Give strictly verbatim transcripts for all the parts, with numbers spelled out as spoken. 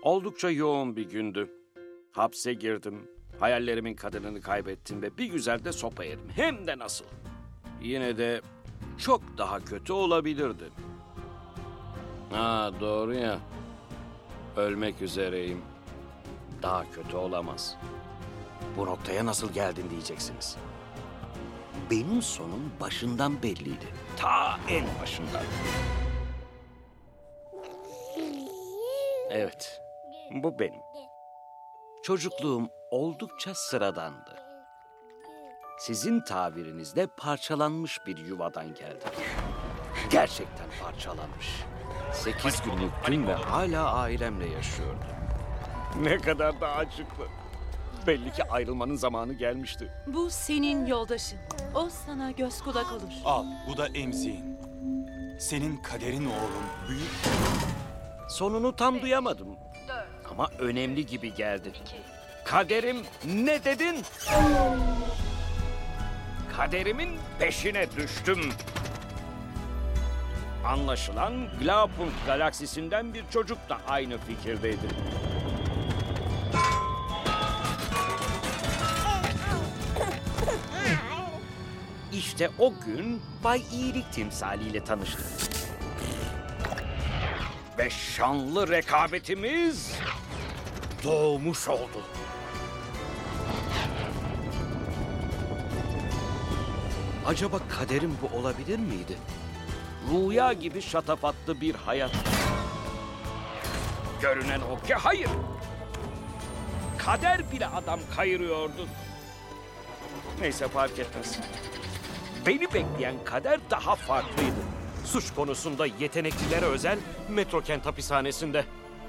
Oldukça yoğun bir gündü. Hapse girdim, hayallerimin kadınını kaybettim ve bir güzel de sopa yedim. Hem de nasıl. Yine de çok daha kötü olabilirdi. Ha, doğru ya. Ölmek üzereyim. Daha kötü olamaz. Bu noktaya nasıl geldin diyeceksiniz. Benim sonum başından belliydi. Ta en başından. Evet, bu benim. Çocukluğum oldukça sıradandı. Sizin tabirinizle parçalanmış bir yuvadan geldim. Gerçekten parçalanmış. Sekiz günlüktüm ve hala ailemle yaşıyordum. Ne kadar da acıklı. Belli ki ayrılmanın zamanı gelmişti. Bu senin yoldaşın. O sana göz kulak olur. Al, bu da emziğin. Senin kaderin oğlum büyük. Sonunu tam duyamadım. Ama önemli gibi geldi. Kaderim ne dedin? Kaderimin peşine düştüm. Anlaşılan Glapunkt galaksisinden bir çocuk da aynı fikirdeydi. İşte o gün Bay İyilik timsaliyle tanıştım. Ve şanlı rekabetimiz doğmuş oldu. Acaba kaderim bu olabilir miydi? Rüya gibi şatafatlı bir hayat. Görünen o ki hayır. Kader bile adam kayırıyordu. Neyse, fark etmez. Beni bekleyen kader daha farklıydı. Suç konusunda yeteneklilere özel Metrokent hapishanesinde.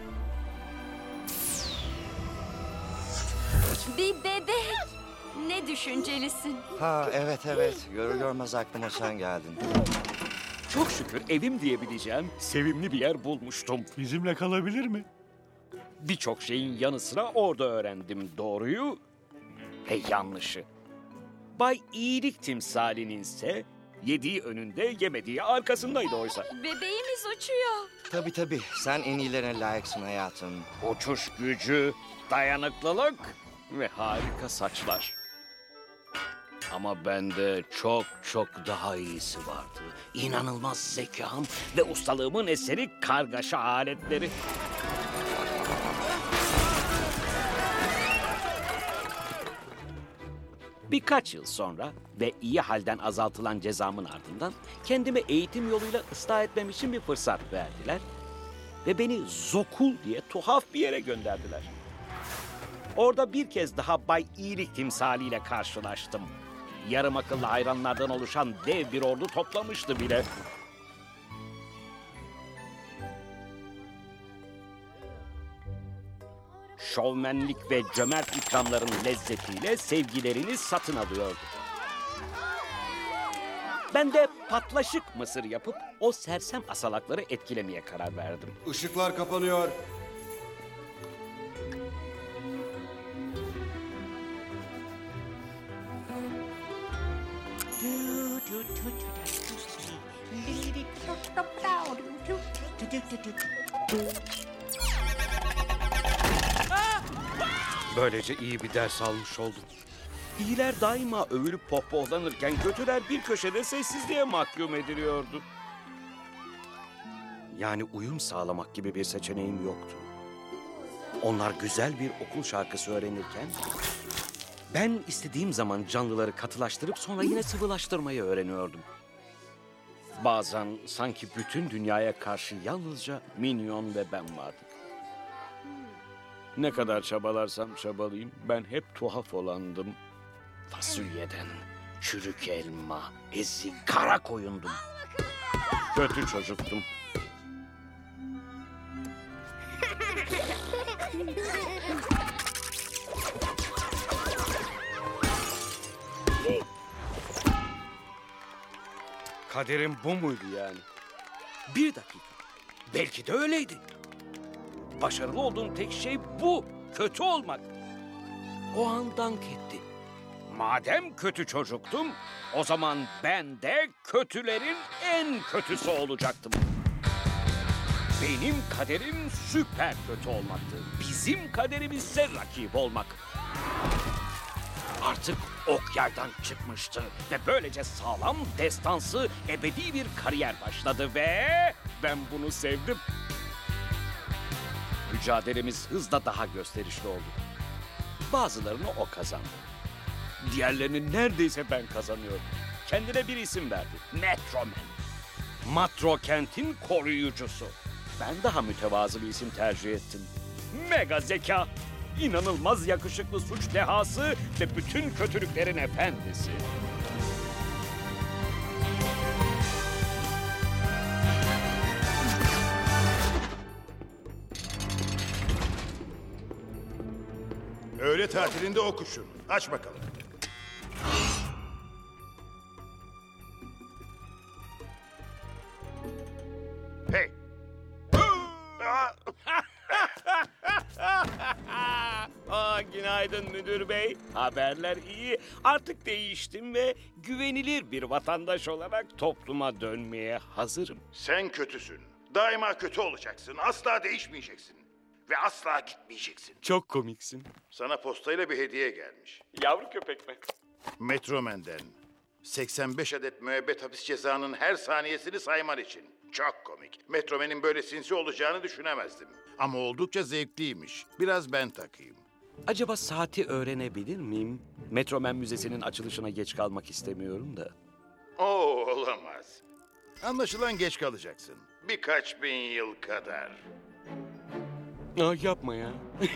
Bir bebek. Ne düşüncelisin. Ha evet evet. Görür görmez aklıma sen geldin. Çok şükür evim diyebileceğim sevimli bir yer bulmuştum. Bizimle kalabilir mi? Birçok şeyin yanı sıra orada öğrendim doğruyu ve yanlışı. Bay İyilik timsalinin ise yediği önünde, yemediği arkasındaydı oysa. Bebeğimiz uçuyor. Tabii tabii. Sen en iyilerine layıksın hayatım. Uçuş gücü, dayanıklılık ve harika saçlar. Ama bende çok çok daha iyisi vardı. İnanılmaz zekam ve ustalığımın eseri kargaşa aletleri. Birkaç yıl sonra ve iyi halden azaltılan cezamın ardından kendime eğitim yoluyla ıslah etmem için bir fırsat verdiler. Ve beni Zokul diye tuhaf bir yere gönderdiler. Orada bir kez daha Bay İyilik timsaliyle karşılaştım. Yarım akıllı hayranlardan oluşan dev bir ordu toplamıştı bile. Şovmenlik ve cömert ikramların lezzetiyle sevgilerini satın alıyordu. Ben de patlaşık mısır yapıp o sersem asalakları etkilemeye karar verdim. Işıklar kapanıyor. Böylece iyi bir ders almış oldum. İyiler daima övülüp pohpohlanırken kötüler bir köşede sessizliğe mahkum ediliyordu. Yani uyum sağlamak gibi bir seçeneğim yoktu. Onlar güzel bir okul şarkısı öğrenirken ben istediğim zaman canlıları katılaştırıp sonra yine sıvılaştırmayı öğreniyordum. Bazen sanki bütün dünyaya karşı yalnızca Minyon ve ben vardık. Ne kadar çabalarsam çabalayayım ben hep tuhaf olandım. Fasulyeden çürük elma, ezik, kara koyundum. Kötü çocuktum. Kaderim bu muydu yani? Bir dakika. Belki de öyleydi. Başarılı olduğum tek şey bu. Kötü olmak. O an dank etti. Madem kötü çocuktum, o zaman ben de kötülerin en kötüsü olacaktım. Benim kaderim süper kötü olmaktı. Bizim kaderimiz ise rakip olmak. Artık ok yaydan çıkmıştı ve böylece sağlam, destansı, ebedi bir kariyer başladı ve ben bunu sevdim. Mücadelemiz hızla daha gösterişli oldu. Bazılarını o kazandı. Diğerlerini neredeyse ben kazanıyorum. Kendine bir isim verdi. Metroman. Matro kentin koruyucusu. Ben daha mütevazı bir isim tercih ettim. Mega zeka. İnanılmaz yakışıklı suç dehası ve bütün kötülüklerin efendisi. Öğle tatilinde okuşun. Aç bakalım. Hey. Aa, günaydın müdür bey. Haberler iyi. Artık değiştim ve güvenilir bir vatandaş olarak topluma dönmeye hazırım. Sen kötüsün. Daima kötü olacaksın. Asla değişmeyeceksin. Ve asla gitmeyeceksin. Çok komiksin. Sana postayla bir hediye gelmiş. Yavru köpek mi? Metromen'den. seksen beş adet müebbet hapis cezanın her saniyesini sayman için. Çok komik. Metromen'in böyle sinsi olacağını düşünemezdim. Ama oldukça zevkliymiş. Biraz ben takayım. Acaba saati öğrenebilir miyim? Metromen Müzesi'nin açılışına geç kalmak istemiyorum da. Oo, olamaz. Anlaşılan geç kalacaksın. Birkaç bin yıl kadar. Aa, yapma ya.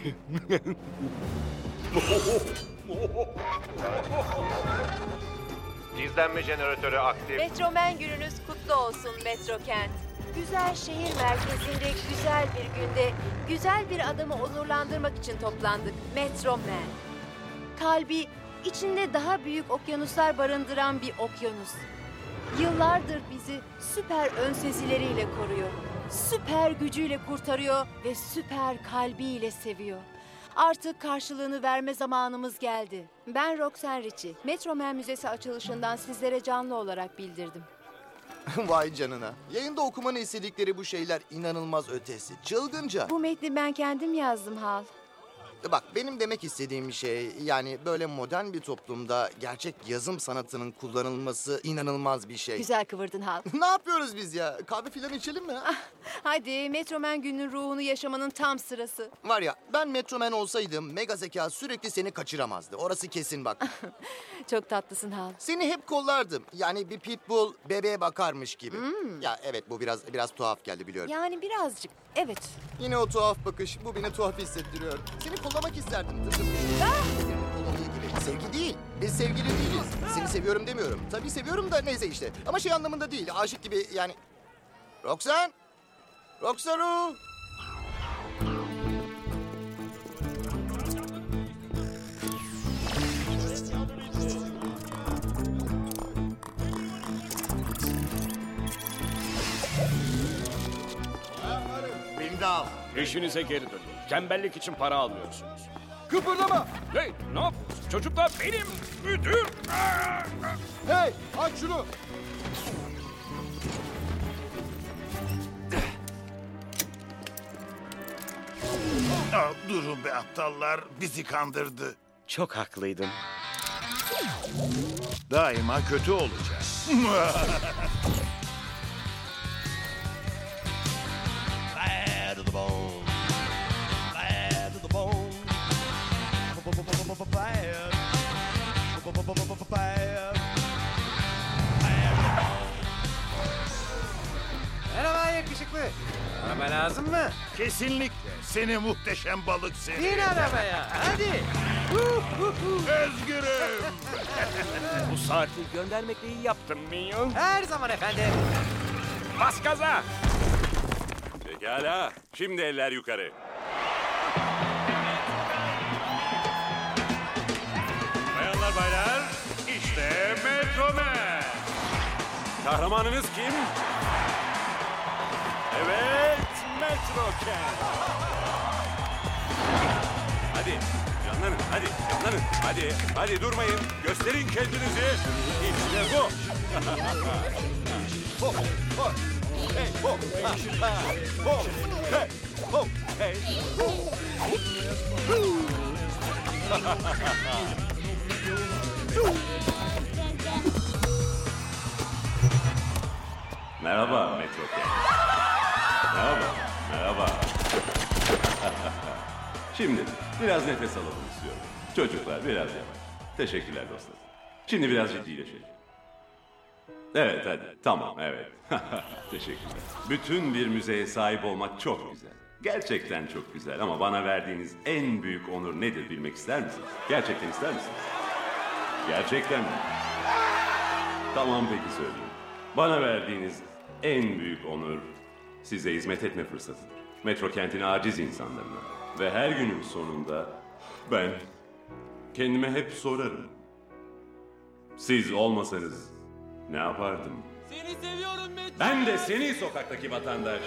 Gizlenme jeneratörü aktif. Metromen gününüz kutlu olsun Metro Kent. Güzel şehir merkezinde güzel bir günde güzel bir adamı onurlandırmak için toplandık. Metromen. Kalbi içinde daha büyük okyanuslar barındıran bir okyanus. Yıllardır bizi süper ön sezileriyle koruyor. Süper gücüyle kurtarıyor ve süper kalbiyle seviyor. Artık karşılığını verme zamanımız geldi. Ben Roxanne Ritchie. Metromen Müzesi açılışından sizlere canlı olarak bildirdim. Vay canına. Yayında okumanı istedikleri bu şeyler inanılmaz ötesi. Çılgınca. Bu metni ben kendim yazdım Hal. Bak benim demek istediğim şey yani böyle modern bir toplumda gerçek yazım sanatının kullanılması inanılmaz bir şey. Güzel kıvırdın Hal. Ne yapıyoruz biz ya? Kahve filan içelim mi? ha? Hadi Metromen gününün ruhunu yaşamanın tam sırası. Var ya ben Metroman olsaydım mega zeka sürekli seni kaçıramazdı. Orası kesin bak. Çok tatlısın Hal. Seni hep kollardım. Yani bir pitbull bebeğe bakarmış gibi. Ya evet bu biraz biraz tuhaf geldi biliyorum. Yani birazcık. Evet. Yine o tuhaf bakış. Bu beni tuhaf hissettiriyor. Seni kollamak isterdim. Tıpkı birinin kolladığı gibi. Sevgi değil. Biz sevgili değiliz. Seni seviyorum demiyorum. Tabii seviyorum da neyse işte. Ama şey anlamında değil. Aşık gibi yani. Roxanne. Roxaru. Beni de al. İşinize geri dönün. Tembellik için para almıyorsunuz. Kıpırdama. Hey, ne yapıyorsun? Çocuklar benim müdür. Hey aç şunu. Aa, durun be aptallar. Bizi kandırdı. Çok haklıydın. Daima kötü olacak. Bad to the bone. Bad to the bone. Bad. Bad. Merhaba yakışıklı. Araba lazım mı? Kesinlikle. Seni muhteşem balık seni. Bin arabaya hadi. Özgürüm. Bu saati göndermekle iyi yaptın Minyon. Her zaman efendim. Bas gaza. Pekala. Şimdi eller yukarı. Bayanlar baylar, işte Metroman. Kahramanınız kim? Evet, Metro Kent. Hadi, canlanın, hadi, canlanın. Hadi, hadi durmayın. Gösterin kendinizi. İşte bu. Merhaba Metro Kent. Merhaba, merhaba. Şimdi biraz nefes alalım istiyorum. Çocuklar biraz yavaş. Teşekkürler dostlar. Şimdi biraz ciddileşelim. Evet hadi tamam evet. Teşekkürler. Bütün bir müzeye sahip olmak çok güzel. Gerçekten çok güzel ama bana verdiğiniz en büyük onur nedir bilmek ister misiniz? Gerçekten ister misiniz? Gerçekten mi? Tamam peki söyleyeyim. Bana verdiğiniz en büyük onur size hizmet etme fırsatıdır. Metro kentin aciz insanlarına. Ve her günün sonunda ben kendime hep sorarım. Siz olmasanız ne yapardım? Seni seviyorum Metro. Ben de seni sokaktaki vatandaş.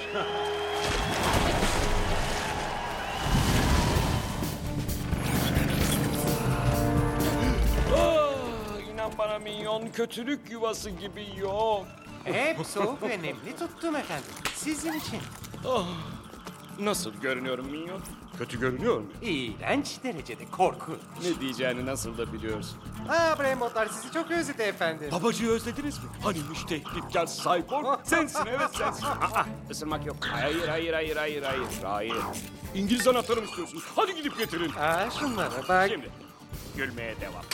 Ah, inan bana minyon, kötülük yuvası gibi yok. Hep soğuk ve nemli tuttum efendim. Sizin için. Ah, nasıl görünüyorum minyon? Kötü görünüyor mu? İğrenç derecede korkunç. Ne diyeceğini nasıl da biliyorsun. Aa, Bremotlar sizi çok özledi efendim. Babacığı özlediniz mi? Hani müstehditkar cyborg? Sensin, evet sensin. Aa, ısırmak yok. Hayır, hayır, hayır, hayır, hayır. Hayır. İngiliz anahtarı mı istiyorsun? Hadi gidip getirin. Aa, şunlara bak. Şimdi gülmeye devam.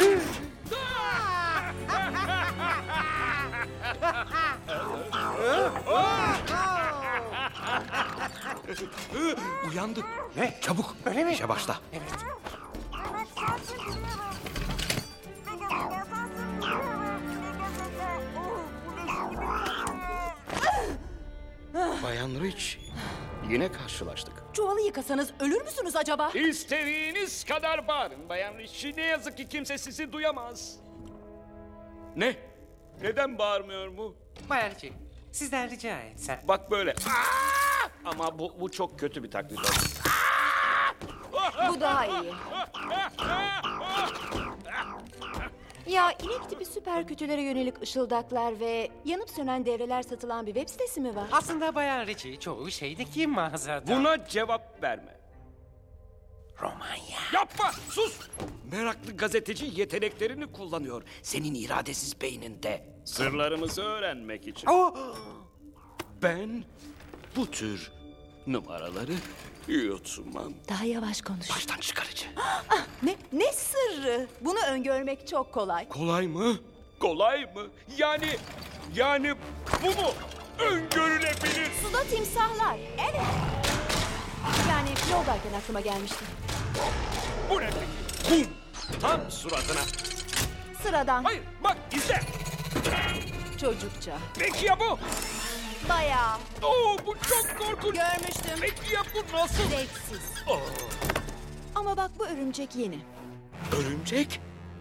Uyandı. Ne? Çabuk. Öyle mi? İşe başla. Evet. Bayan Rich, yine karşılaştık. Çuvalı yıkasanız ölür müsünüz acaba? İstediğiniz kadar bağırın Bayan Rich. Ne yazık ki kimse sizi duyamaz. Ne? Neden bağırmıyor bu? Bayarcı, sizden rica etsem. Bak böyle. Aa! Ama bu, bu çok kötü bir taklit oldu. Bu daha iyi. Ya inek tipi süper kötülere yönelik ışıldaklar ve yanıp sönen devreler satılan bir web sitesi mi var? Aslında Bayan Ritchie çoğu şeydeki mağazada. Buna cevap verme. Romanya. Yapma! Sus! Meraklı gazeteci yeteneklerini kullanıyor. Senin iradesiz beyninde. Sırlarımızı öğrenmek için. Oh! Ben bu tür numaraları yutmam. Daha yavaş konuş. Baştan çıkarıcı. Ne, ne sırrı? Bunu öngörmek çok kolay. Kolay mı? Kolay mı? Yani, yani bu mu öngörülebilir? Suda timsahlar. Evet. Yani yoldayken aklıma gelmişti. Bu ne peki? Bum! Tam suratına. Sıradan. Hayır, bak izle. Çocukça. Peki ya bu? Bayağı. Oo, bu çok korkunç. Görmüştüm. Peki ya bu nasıl? Zevksiz. Oo. Ama bak bu örümcek yeni. Örümcek?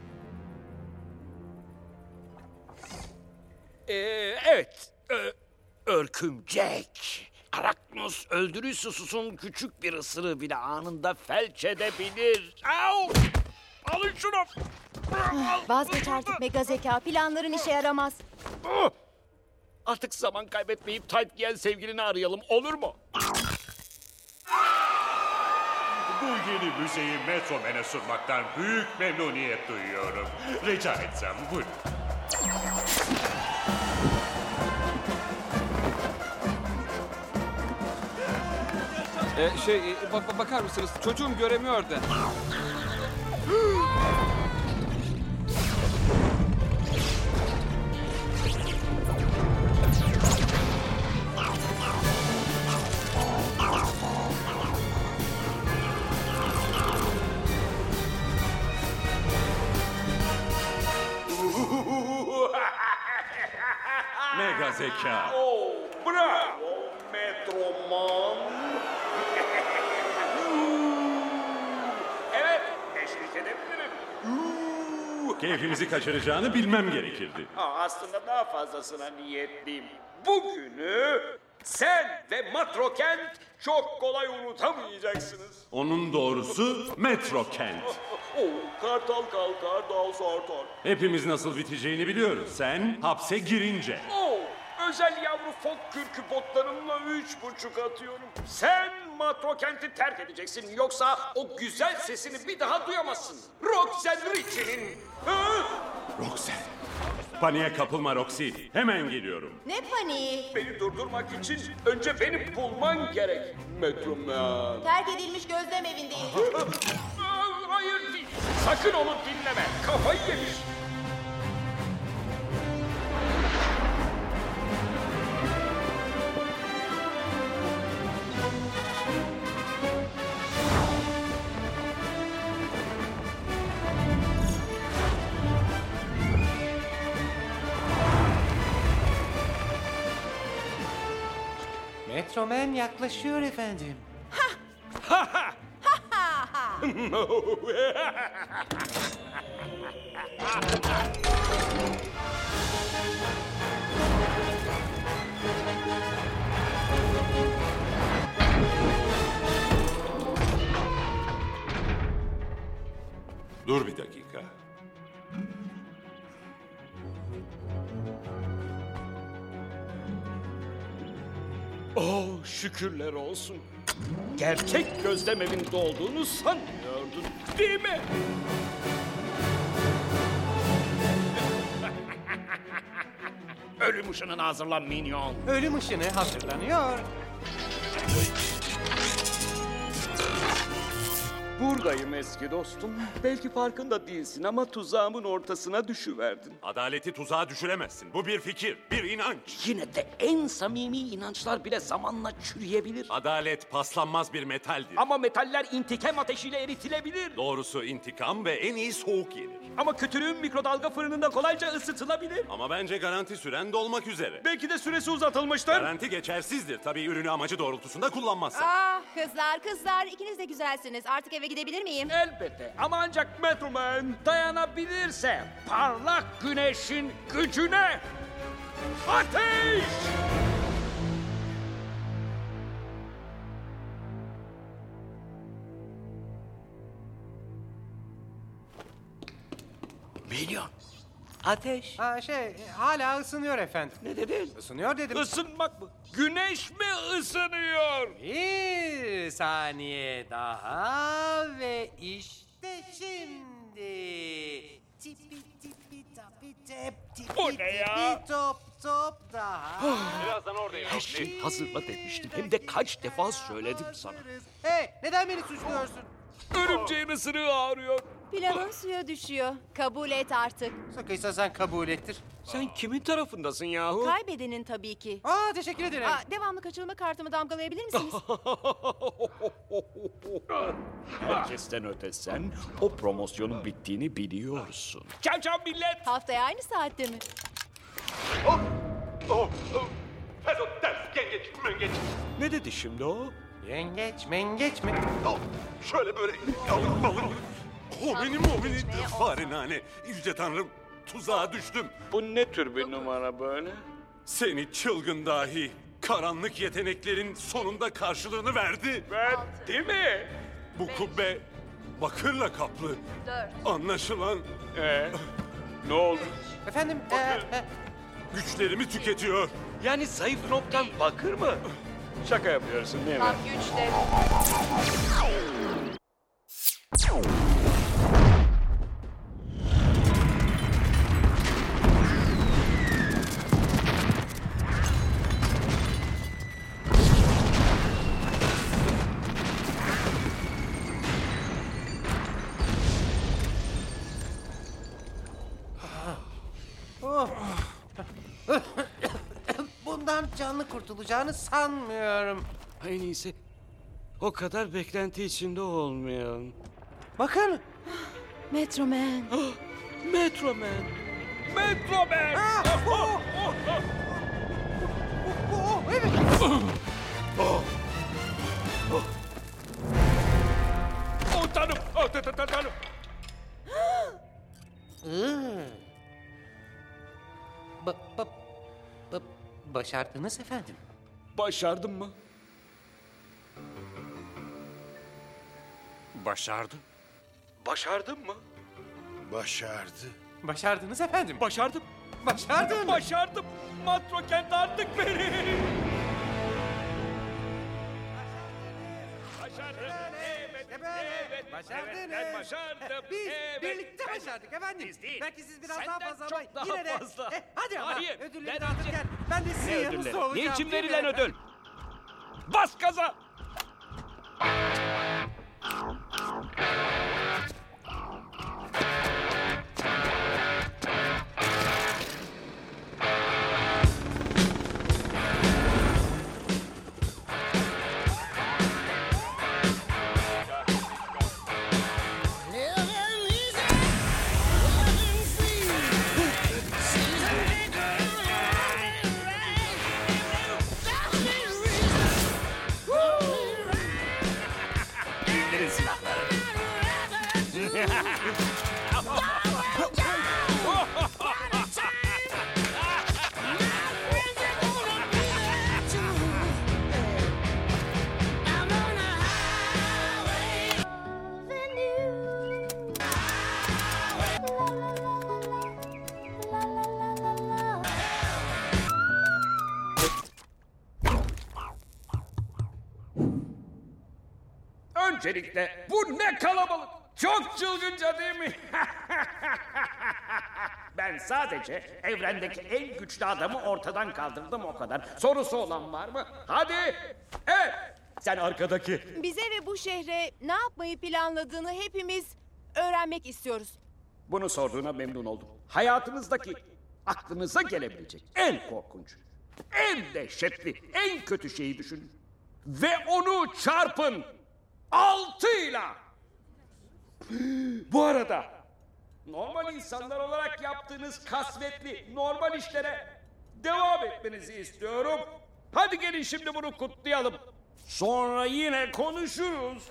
Ee, evet. Ö- örkümcek. Arachnus öldürüsüsün küçük bir ısırığı bile anında felç edebilir. Au! Alın şunu. Vazgeç artık mega zeka. Planların işe yaramaz. Oh! Artık zaman kaybetmeyip tayt giyen sevgilini arayalım, olur mu? Bu yeni müzeyi Metromen'e sunmaktan büyük memnuniyet duyuyorum. Rica etsem buyurun. Ee, şey, e, ba- ba- bakar mısınız? Çocuğum göremiyor da. Mega zeka. Oh, bravo Metroman. Evet, eşlik edebilirim. Keyfimizi kaçıracağını bilmem gerekirdi. Aa, aslında daha fazlasına niyetliyim. Bugünü sen ve Matrokent çok kolay unutamayacaksınız. Onun doğrusu Metro Kent. Oh, kartal kalkar, dal sartar. Hepimiz nasıl biteceğini biliyoruz. Sen hapse girince. Oh, özel yavru fok kürkü botlarımla üç buçuk atıyorum. Sen Matro kenti terk edeceksin. Yoksa o güzel sesini bir daha duyamazsın. Roxanne Ritchie'nin. Ha? Roxanne. Paniğe kapılma Roxy. Hemen geliyorum. Ne paniği? Beni durdurmak için önce beni bulman gerek. Metro Man. Terk edilmiş gözlem evindeyim. Hayır değil. Sakın onu dinleme. Kafayı yemiş. Metroman yaklaşıyor efendim. Dur bir dakika. Oh, şükürler olsun. Gerçek gözlem evinde olduğunu sanmıyordun, değil mi? Ölüm ışınına hazırlan minyon. Ölüm ışını hazırlanıyor. Buradayım eski dostum. Belki farkında değilsin ama tuzağımın ortasına düşüverdin. Adaleti tuzağa düşüremezsin. Bu bir fikir, bir inanç. Yine de en samimi inançlar bile zamanla çürüyebilir. Adalet paslanmaz bir metaldir. Ama metaller intikam ateşiyle eritilebilir. Doğrusu intikam ve en iyi soğuk yenir. Ama kötülüğün mikrodalga fırınında kolayca ısıtılabilir. Ama bence garanti süren dolmak üzere. Belki de süresi uzatılmıştır. Garanti geçersizdir. Tabii ürünü amacı doğrultusunda kullanmazsan. Ah kızlar kızlar ikiniz de güzelsiniz. Artık eve gidebilir miyim? Elbette ama ancak Metroman dayanabilirse parlak güneşin gücüne. Ateş! Milyon. Ateş. Ha şey hala ısınıyor efendim. Ne dedin? Isınıyor dedim. Isınmak mı? Güneş mi ısınıyor? Bir saniye daha ve işte şimdi. Tipi tipi tapi tep tipi Bu ne ya? tipi top top daha. Birazdan oradayım. Her şey hazırla demiştim. Hem de kaç defa söyledim sana. Hey neden beni suçluyorsun? Örümceğin ısırığı ağrıyor. Pilavın suya düşüyor. Kabul et artık. Sıkıysa sen kabul ettir. Sen kimin tarafındasın yahu? Kaybedenin tabii ki. Aa teşekkür ederim. Aa, devamlı kaçırılma kartımı damgalayabilir misiniz? Herkesten öte sen o promosyonun bittiğini biliyorsun. Çav çav millet! Haftaya aynı saatte mi? Oh, oh. Pezo, ters, yengeç, mengeç. Ne dedi şimdi o? Yengeç mengeç mi? Oh, şöyle böyle yavrum balım. O benim o benim. Fare nane. Yüce Tanrım, tuzağa düştüm. Bu ne tür bir numara böyle? Seni çılgın dahi. Karanlık yeteneklerin sonunda karşılığını verdi. Verdi mi? Bu kubbe bakırla kaplı. Dört. Anlaşılan Ee, ne oldu? Efendim e, e, güçlerimi tüketiyor. Yani zayıf noktan bakır mı? Şaka yapıyorsun değil mi? Tam güçte. oh. Bundan canlı kurtulacağını sanmıyorum. En iyisi o kadar beklenti içinde olmayalım. Bakın. Metroman. Metroman! Metroman! Ah, oh, oh. Oh, evet. Oh tanrım! Oh ta- ta- ta- tanrım! Iı. Ba, ba, ba, başardınız efendim. Başardım mı? Başardım. Başardım mı? Başardı. Başardınız efendim. Başardım. Başardın. Başardım. Matrokent artık benim. Başardım. Evet, evet, Başardınız. evet, ben başardım. Biz Evet, birlikte ben- başardık efendim. Biz değil. Belki siz biraz Senden daha fazla çok ama daha yine de. fazla. Eh, hadi ama Hayır, ödülleri ben dağıtırken ben de sizin Ne yanınızda ödülleri? olacağım. Niçin değil mi verilen efendim? ödül? Bas gaza. İndirin silahları. Öncelikle bu ne kalabalık. Çok çılgınca değil mi? Ben sadece evrendeki en güçlü adamı ortadan kaldırdım o kadar. Sorusu olan var mı? Hadi. Evet. Sen arkadaki. Bize ve bu şehre ne yapmayı planladığını hepimiz öğrenmek istiyoruz. Bunu sorduğuna memnun oldum. Hayatınızdaki aklınıza gelebilecek en korkunç, en dehşetli, en kötü şeyi düşünün. Ve onu çarpın altıyla. Bu arada normal insanlar olarak yaptığınız kasvetli normal işlere devam etmenizi istiyorum. Hadi gelin şimdi bunu kutlayalım. Sonra yine konuşuruz.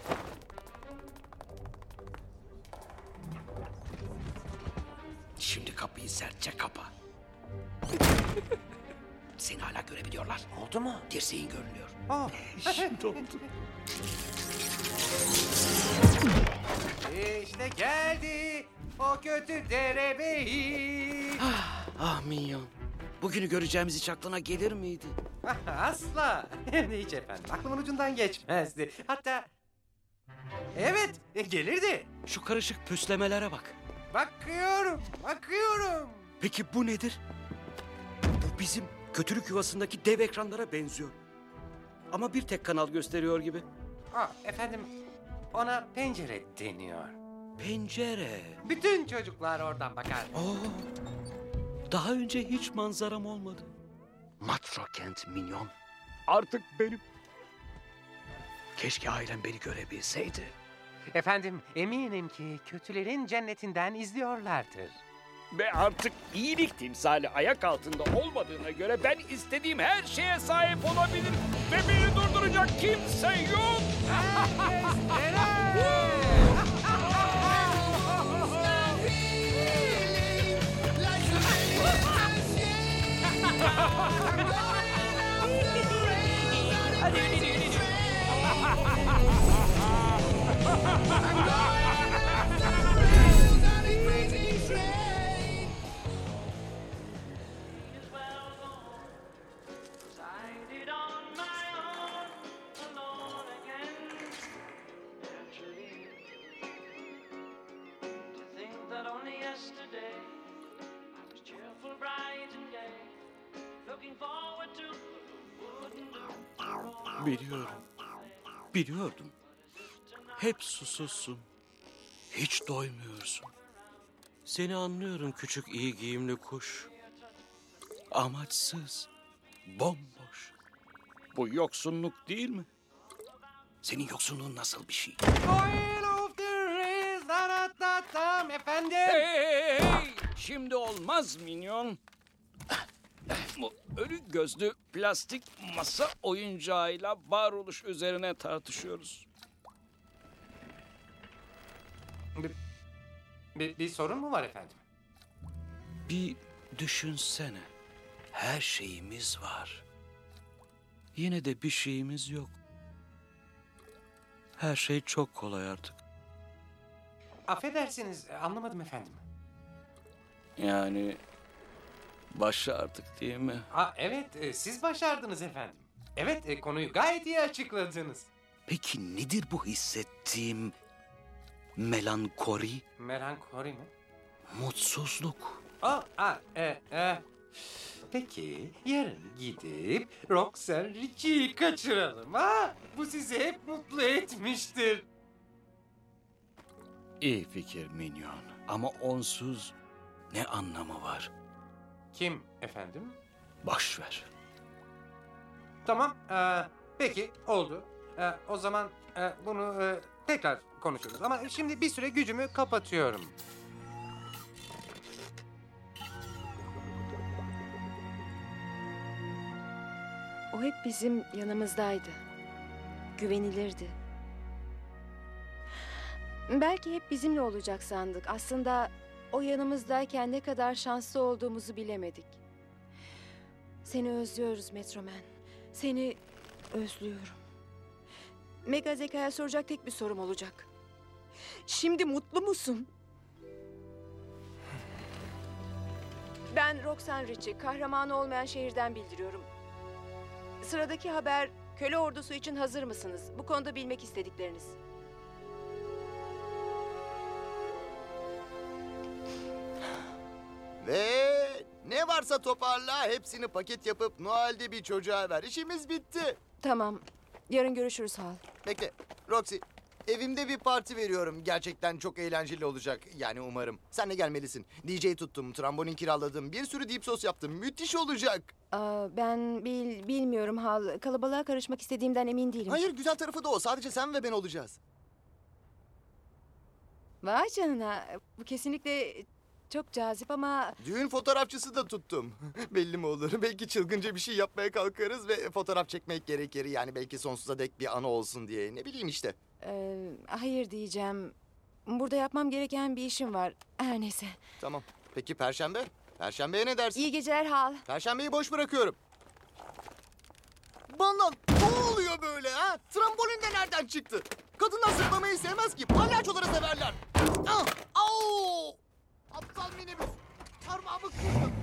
Şimdi kapıyı sertçe kapa. Seni hala görebiliyorlar. Oldu mu? Dirseğin görünüyor. Oh. Şimdi oldu. İşte geldi o kötü derebeyi. Ah minyon. Bugünü göreceğimiz hiç aklına gelir miydi? Asla. Hem de hiç efendim. Aklımın ucundan geçmezdi. Hatta evet gelirdi. Şu karışık püslemelere bak. Bakıyorum, bakıyorum. Peki bu nedir? Bu bizim kötülük yuvasındaki dev ekranlara benziyor. Ama bir tek kanal gösteriyor gibi. Aa, efendim ona pencere deniyor. Pencere. Bütün çocuklar oradan bakar. Oo, daha önce hiç manzaram olmadı. Matrokent minyon. Artık benim. Keşke ailem beni görebilseydi. Efendim eminim ki kötülerin cennetinden izliyorlardır. Ve artık iyilik timsali ayak altında olmadığına göre ben istediğim her şeye sahip olabilirim. Ve beni durduracak kimse yok. Biliyorum. Biliyordum. Hep susuzsun. Hiç doymuyorsun. Seni anlıyorum küçük iyi giyimli kuş. Amaçsız. Bomboş. Bu yoksunluk değil mi? Senin yoksunluğun nasıl bir şey? Oil of the race, tam efendim. Hey, hey, hey! Şimdi olmaz minyon. Bu ölü gözlü plastik masa oyuncağıyla varoluş üzerine tartışıyoruz. Bir, bir, bir sorun mu var efendim? Bir düşünsene. Her şeyimiz var. Yine de bir şeyimiz yok. Her şey çok kolay artık. Affedersiniz anlamadım efendim. Yani Başardık değil mi? Ha, evet, e, siz başardınız efendim. Evet, e, konuyu gayet iyi açıkladınız. Peki nedir bu hissettiğim melankoli, Melankoli mi? mutsuzluk? Aa, aa, e, e. Peki, yarın gidip Roxanne Richie'yi kaçıralım ha? Bu sizi hep mutlu etmiştir. İyi fikir minyon. Ama onsuz ne anlamı var? Kim efendim? Boş ver. Tamam, e, peki oldu. E, o zaman e, bunu e, tekrar konuşuruz. Ama şimdi bir süre gücümü kapatıyorum. O hep bizim yanımızdaydı. Güvenilirdi. Belki hep bizimle olacak sandık. Aslında o yanımızdayken ne kadar şanslı olduğumuzu bilemedik. Seni özlüyoruz Metroman. Seni özlüyorum. Mega Zeka'ya soracak tek bir sorum olacak. Şimdi mutlu musun? Ben Roxanne Richie, kahramanı olmayan şehirden bildiriyorum. Sıradaki haber, köle ordusu için hazır mısınız? Bu konuda bilmek istedikleriniz. Ve ne varsa toparla, hepsini paket yapıp Noel'de bir çocuğa ver. İşimiz bitti. Tamam, yarın görüşürüz Hal. Bekle, Roxy. Evimde bir parti veriyorum. Gerçekten çok eğlenceli olacak. Yani umarım. Sen de gelmelisin. D J tuttum, trambolin kiraladım. Bir sürü dip sos yaptım. Müthiş olacak. Aa, ben bil, bilmiyorum Hal. Kalabalığa karışmak istediğimden emin değilim. Hayır, güzel tarafı da o. Sadece sen ve ben olacağız. Vay canına. Bu kesinlikle çok cazip ama... Düğün fotoğrafçısı da tuttum. Belli mi olur? Belki çılgınca bir şey yapmaya kalkarız ve fotoğraf çekmek gerekir. Yani belki sonsuza dek bir anı olsun diye. Ne bileyim işte. Ee, hayır diyeceğim. Burada yapmam gereken bir işim var. Her neyse. Tamam. Peki Perşembe? Perşembeye ne dersin? İyi geceler Hal. Perşembeyi boş bırakıyorum. Bana ne oluyor böyle ha? Trambolin de nereden çıktı? Kadınlar zıplamayı sevmez ki. Palyaçoları severler. Ah! Au! Aptal minibüs. Parmağımı kırdım.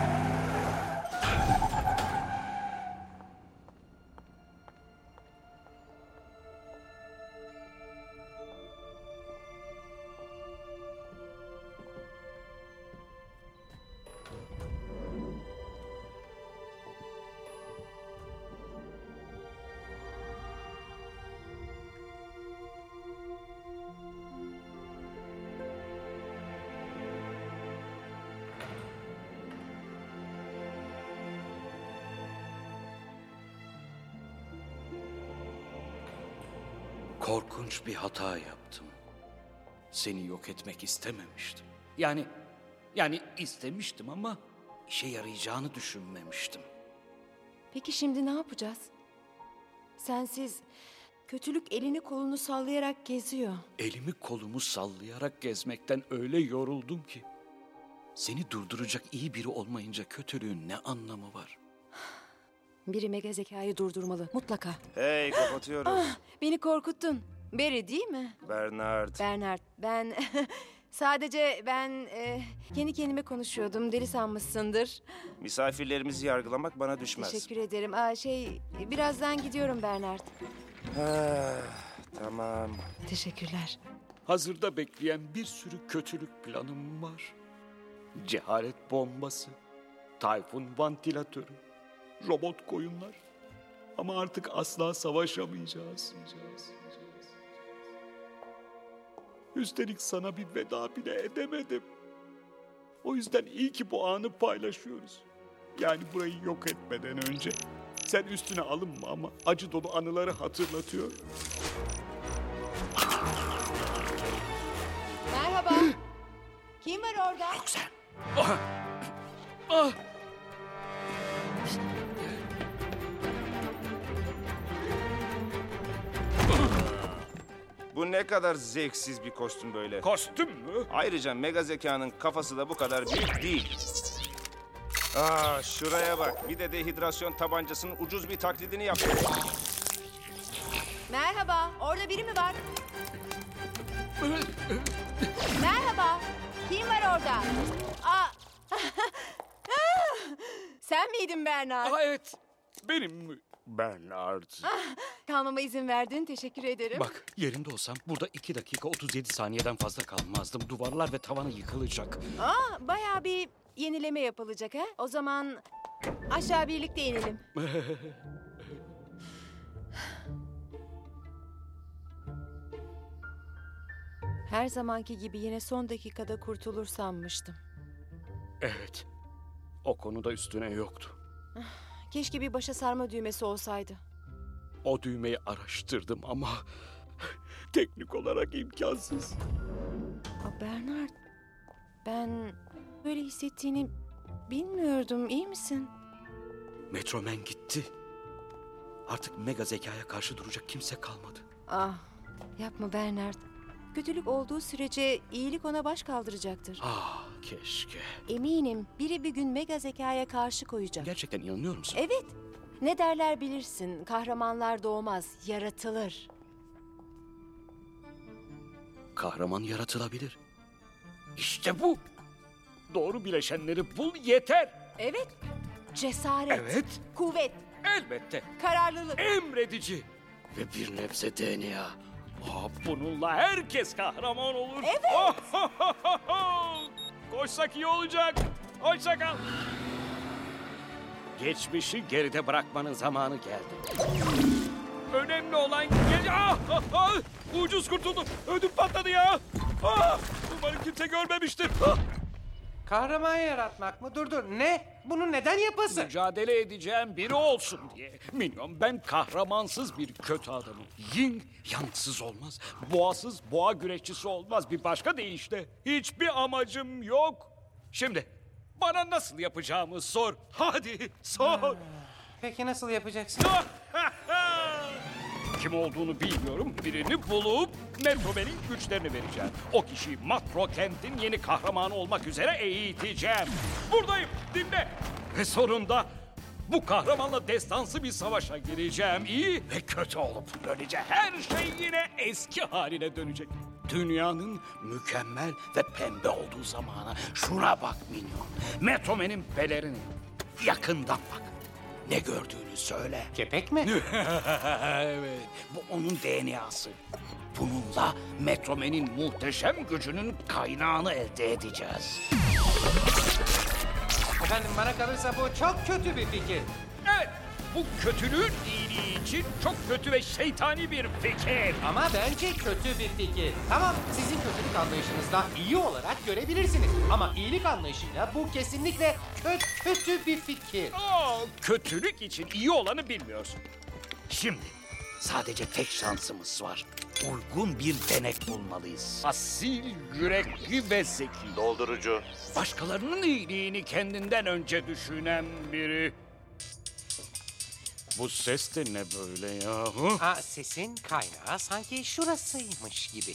Korkunç bir hata yaptım. Seni yok etmek istememiştim. Yani, yani istemiştim ama işe yarayacağını düşünmemiştim. Peki şimdi ne yapacağız? Sensiz kötülük elini kolunu sallayarak geziyor. Elimi kolumu sallayarak gezmekten öyle yoruldum ki. Seni durduracak iyi biri olmayınca kötülüğün ne anlamı var? Biri mega zekayı durdurmalı mutlaka. Hey, kapatıyoruz. Ah, beni korkuttun. Barry değil mi? Bernard. Bernard. Ben sadece ben e, kendi kendime konuşuyordum. Deli sanmışsındır. Misafirlerimizi yargılamak bana düşmez. Teşekkür ederim. Aa, şey birazdan gidiyorum Bernard. Ah, tamam. Teşekkürler. Hazırda bekleyen bir sürü kötülük planım var. Cehalet bombası, tayfun vantilatörü, robot koyunlar. Ama artık asla savaşamayacağız. Üstelik sana bir veda bile edemedim. O yüzden iyi ki bu anı paylaşıyoruz. Yani burayı yok etmeden önce. Sen üstüne alınma ama acı dolu anıları hatırlatıyor. Merhaba. Kim var orada? Roxanne. Ah! Ah! Bu ne kadar zevksiz bir kostüm böyle. Kostüm mü? Ayrıca mega zekanın kafası da bu kadar büyük değil. Aa, şuraya bak. Bir de dehidrasyon tabancasının ucuz bir taklidini yapıyor. Merhaba. Orada biri mi var? Merhaba. Kim var orada? Aa. Sen miydin Bernard? Aa, evet. Benim Bernard. Kalmama izin verdin. Teşekkür ederim. Bak yerinde olsam burada iki dakika otuz yedi saniyeden fazla kalmazdım. Duvarlar ve tavanı yıkılacak. Aa, bayağı bir yenileme yapılacak ha. O zaman aşağı birlikte inelim. Her zamanki gibi yine son dakikada kurtulur sanmıştım. Evet. O konuda üstüne yoktu. Keşke bir başa sarma düğmesi olsaydı. O düğmeyi araştırdım ama teknik olarak imkansız. Aa, Bernard, ben böyle hissettiğini bilmiyordum. İyi misin? Metroman gitti. Artık mega zekaya karşı duracak kimse kalmadı. Ah, yapma Bernard. Kötülük olduğu sürece iyilik ona baş kaldıracaktır. Ah, keşke. Eminim biri bir gün mega zekaya karşı koyacak. Gerçekten inanıyor musun? Evet. Ne derler bilirsin. Kahramanlar doğmaz, yaratılır. Kahraman yaratılabilir. İşte bu. Doğru bileşenleri bul yeter. Evet. Cesaret. Evet. Kuvvet. Elbette. Kararlılık. Emredici. Ve bir nebze D N A. Aa, bununla herkes kahraman olur. Evet. Oh, oh, oh, oh, oh. Koşsak iyi olacak. Hoşça kal. Geçmişi geride bırakmanın zamanı geldi. Önemli olan gel... Ah, ah, ah. Ucuz kurtuldum. Ödüm patladı ya. Ah, umarım kimse görmemiştir. Ah. Kahraman yaratmak mı? Dur dur. Ne? Bunu neden yapasın? Mücadele edeceğim biri olsun diye. Minyon, ben kahramansız bir kötü adamım. Yin yansız olmaz. Boğasız boğa güreşçisi olmaz. Bir başka deyişle hiçbir amacım yok. Şimdi bana nasıl yapacağımı sor. Hadi sor. Peki nasıl yapacaksın? Kim olduğunu bilmiyorum. Birini bulup Metroman'in güçlerini vereceğim. O kişiyi Matro Kent'in yeni kahramanı olmak üzere eğiteceğim. Buradayım, dinle. Ve sonunda bu kahramanla destansı bir savaşa gireceğim. İyi ve kötü olup böylece her şey yine eski haline dönecek. Dünyanın mükemmel ve pembe olduğu zamana şuna bak Minyon. Metroman'in pelerini yakından bak. Ne gördüğünü söyle. Kepek mi? Evet, bu onun D N A'sı. Bununla Metroman'in muhteşem gücünün kaynağını elde edeceğiz. Efendim bana kalırsa bu çok kötü bir fikir. Evet, bu kötülüğün iyiliği için çok kötü ve şeytani bir fikir. Ama bence kötü bir fikir. Tamam, sizin kötülük anlayışınızda iyi olarak görebilirsiniz. Ama iyilik anlayışıyla bu kesinlikle kötü, kötü bir fikir. Aa, kötülük için iyi olanı bilmiyorsun. Şimdi sadece tek şansımız var. Uygun bir denek bulmalıyız. Asil, yürekli ve zeki. Doldurucu. Başkalarının iyiliğini kendinden önce düşünen biri. Bu ses de ne böyle yahu? Ha, sesin kaynağı sanki şurasıymış gibi.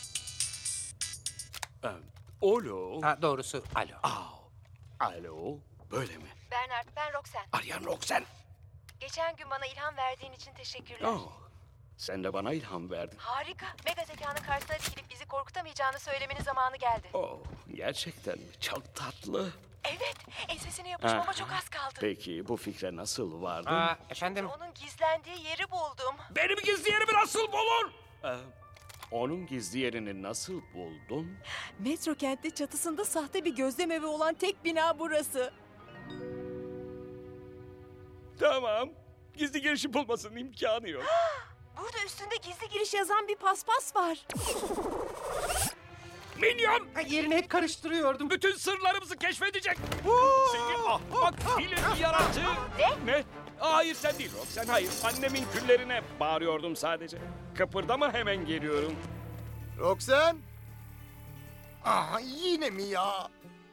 Ee, alo. Ha, doğrusu alo. Aa, alo. Böyle mi? Bernard, ben Roxanne. Arayan Roxanne. Geçen gün bana ilham verdiğin için teşekkürler. Oh, sen de bana ilham verdin. Harika. Mega zekanın karşısına dikilip bizi korkutamayacağını söylemenin zamanı geldi. Oh, gerçekten mi? Çok tatlı. Evet, ensesine yapışmama Ah, çok az kaldı. Peki bu fikre nasıl vardın? Aa, efendim? Onun gizlendiği yeri buldum. Benim gizli yerimi nasıl bulur? Ee, onun gizli yerini nasıl buldun? Metro kentte çatısında sahte bir gözlem evi olan tek bina burası. Tamam. Gizli girişi bulmasının imkanı yok. Burada üstünde gizli giriş yazan bir paspas var. Minyon! Ha, yerini hep karıştırıyordum. Bütün sırlarımızı keşfedecek. Seni ahmak film yaratığı. Ne? Ne? Hayır sen değil Rob. Sen hayır. Annemin küllerine bağırıyordum sadece. Kıpırdama hemen geliyorum. Roxanne? Ah, yine mi ya?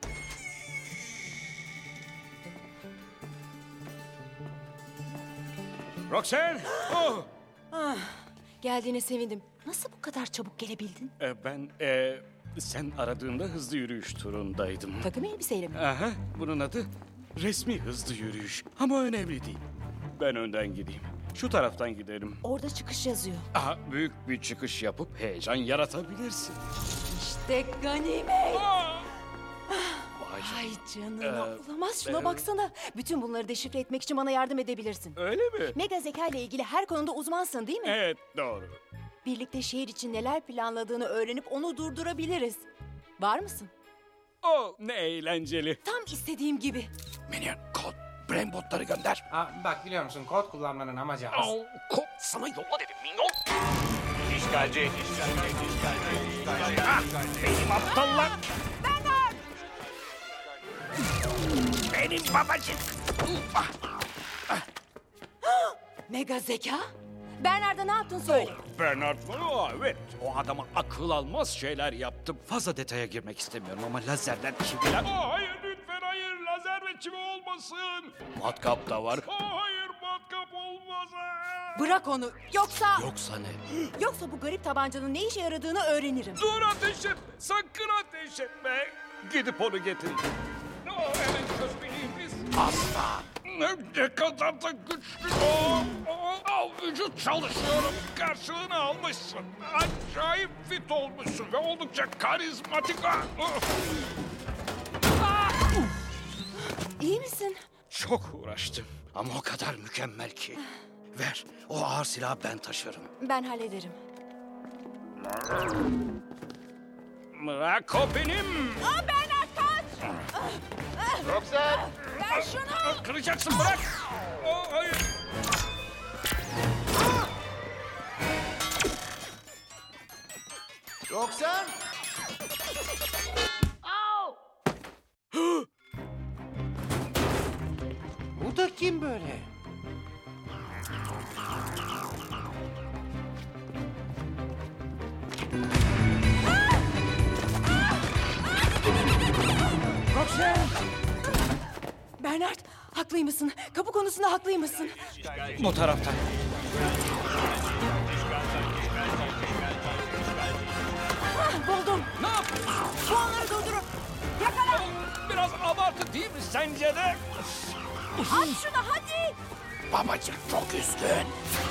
Roxanne! Oh! Ah, geldiğine sevindim. Nasıl bu kadar çabuk gelebildin? Ee, ben e, sen aradığında hızlı yürüyüş turundaydım. Takım elbiseyle mi? Aha, bunun adı resmi hızlı yürüyüş. Ama önemli değil. Ben önden gideyim. Şu taraftan gidelim. Orada çıkış yazıyor. Aha, büyük bir çıkış yapıp heyecan yaratabilirsin. İşte ganimet. Aa! Vay söyleyeceğim. Ay canına Ee, olamaz şuna e- baksana. Bütün bunları deşifre etmek için bana yardım edebilirsin. Öyle mi? Mega zeka ile ilgili her konuda uzmansın değil mi? Evet, doğru. Birlikte şehir için neler planladığını öğrenip onu durdurabiliriz. Var mısın? Oh, ne eğlenceli. Tam istediğim gibi. Minion, kod, brain botları gönder. Aa, bak biliyor musun kod kullanmanın amacı az. Al, kod sana yolla dedim Minyon. İşgalci, işgalci, işgalci, işgalci. Ah, benim aptallar. Benim babacık. Ah, Mega zeka? Bernard'a ne yaptın söyle. Bernard mı? Aa, evet. O adama akıl almaz şeyler yaptım. Fazla detaya girmek istemiyorum ama lazerler, çiviler... Aa, hayır lütfen hayır. Lazer ve çivi olmasın. Matkap da var. Aa, hayır matkap olmaz. Bırak onu. Yoksa... Yoksa ne? Yoksa bu garip tabancanın ne işe yaradığını öğrenirim. Dur ateş etme. Sakın ateş etme. Gidip onu getireyim. O hemen çözmeliyim biz. Asla. Ne, ne kadar da güçlü o. o. Al vücut çalışıyorum. Karşılığını almışsın. Acayip fit olmuşsun ve oldukça karizmatik. İyi misin? Çok uğraştım ama o kadar mükemmel ki. Ver, o ağır silahı ben taşırım. Ben hallederim. Bırak o benim. Aa, Bernard kaç! Roxanne! Ver şunu! Kıracaksın, bırak. O, hayır. Roxanne! Bu da kim böyle? Bernard, haklıymışsın. Kapı konusunda haklıymışsın. Bu taraftan. Ah, buldum. Ne yapıyorsun? Bu onları durdurun. Yakala! Biraz abartı değil mi sence de? At şunu hadi! Babacık çok üzgün.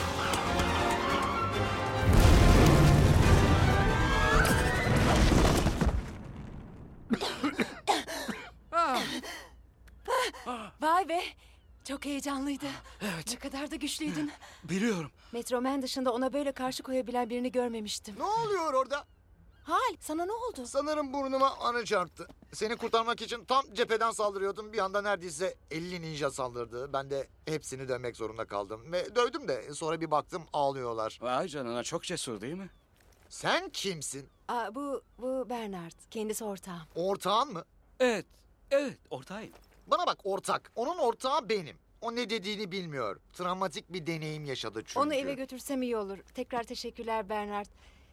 Vay be! Çok heyecanlıydı. Evet. Ne kadar da güçlüydün. Biliyorum. Metroman dışında ona böyle karşı koyabilen birini görmemiştim. Ne oluyor orada? Hal, sana ne oldu? Sanırım burnuma anı çarptı. Seni kurtarmak için tam cepheden saldırıyordum. Bir anda neredeyse elli ninja saldırdı. Ben de hepsini dövmek zorunda kaldım. Ve dövdüm de sonra bir baktım ağlıyorlar. Vay canına, çok cesur değil mi? Sen kimsin? Aa, bu, bu Bernard. Kendisi ortağım. Ortağın mı? Evet, evet ortağıyım. Bana bak ortak. Onun ortağı benim. O ne dediğini bilmiyor. Travmatik bir deneyim yaşadı çünkü. Onu eve götürsem iyi olur. Tekrar teşekkürler Bernard.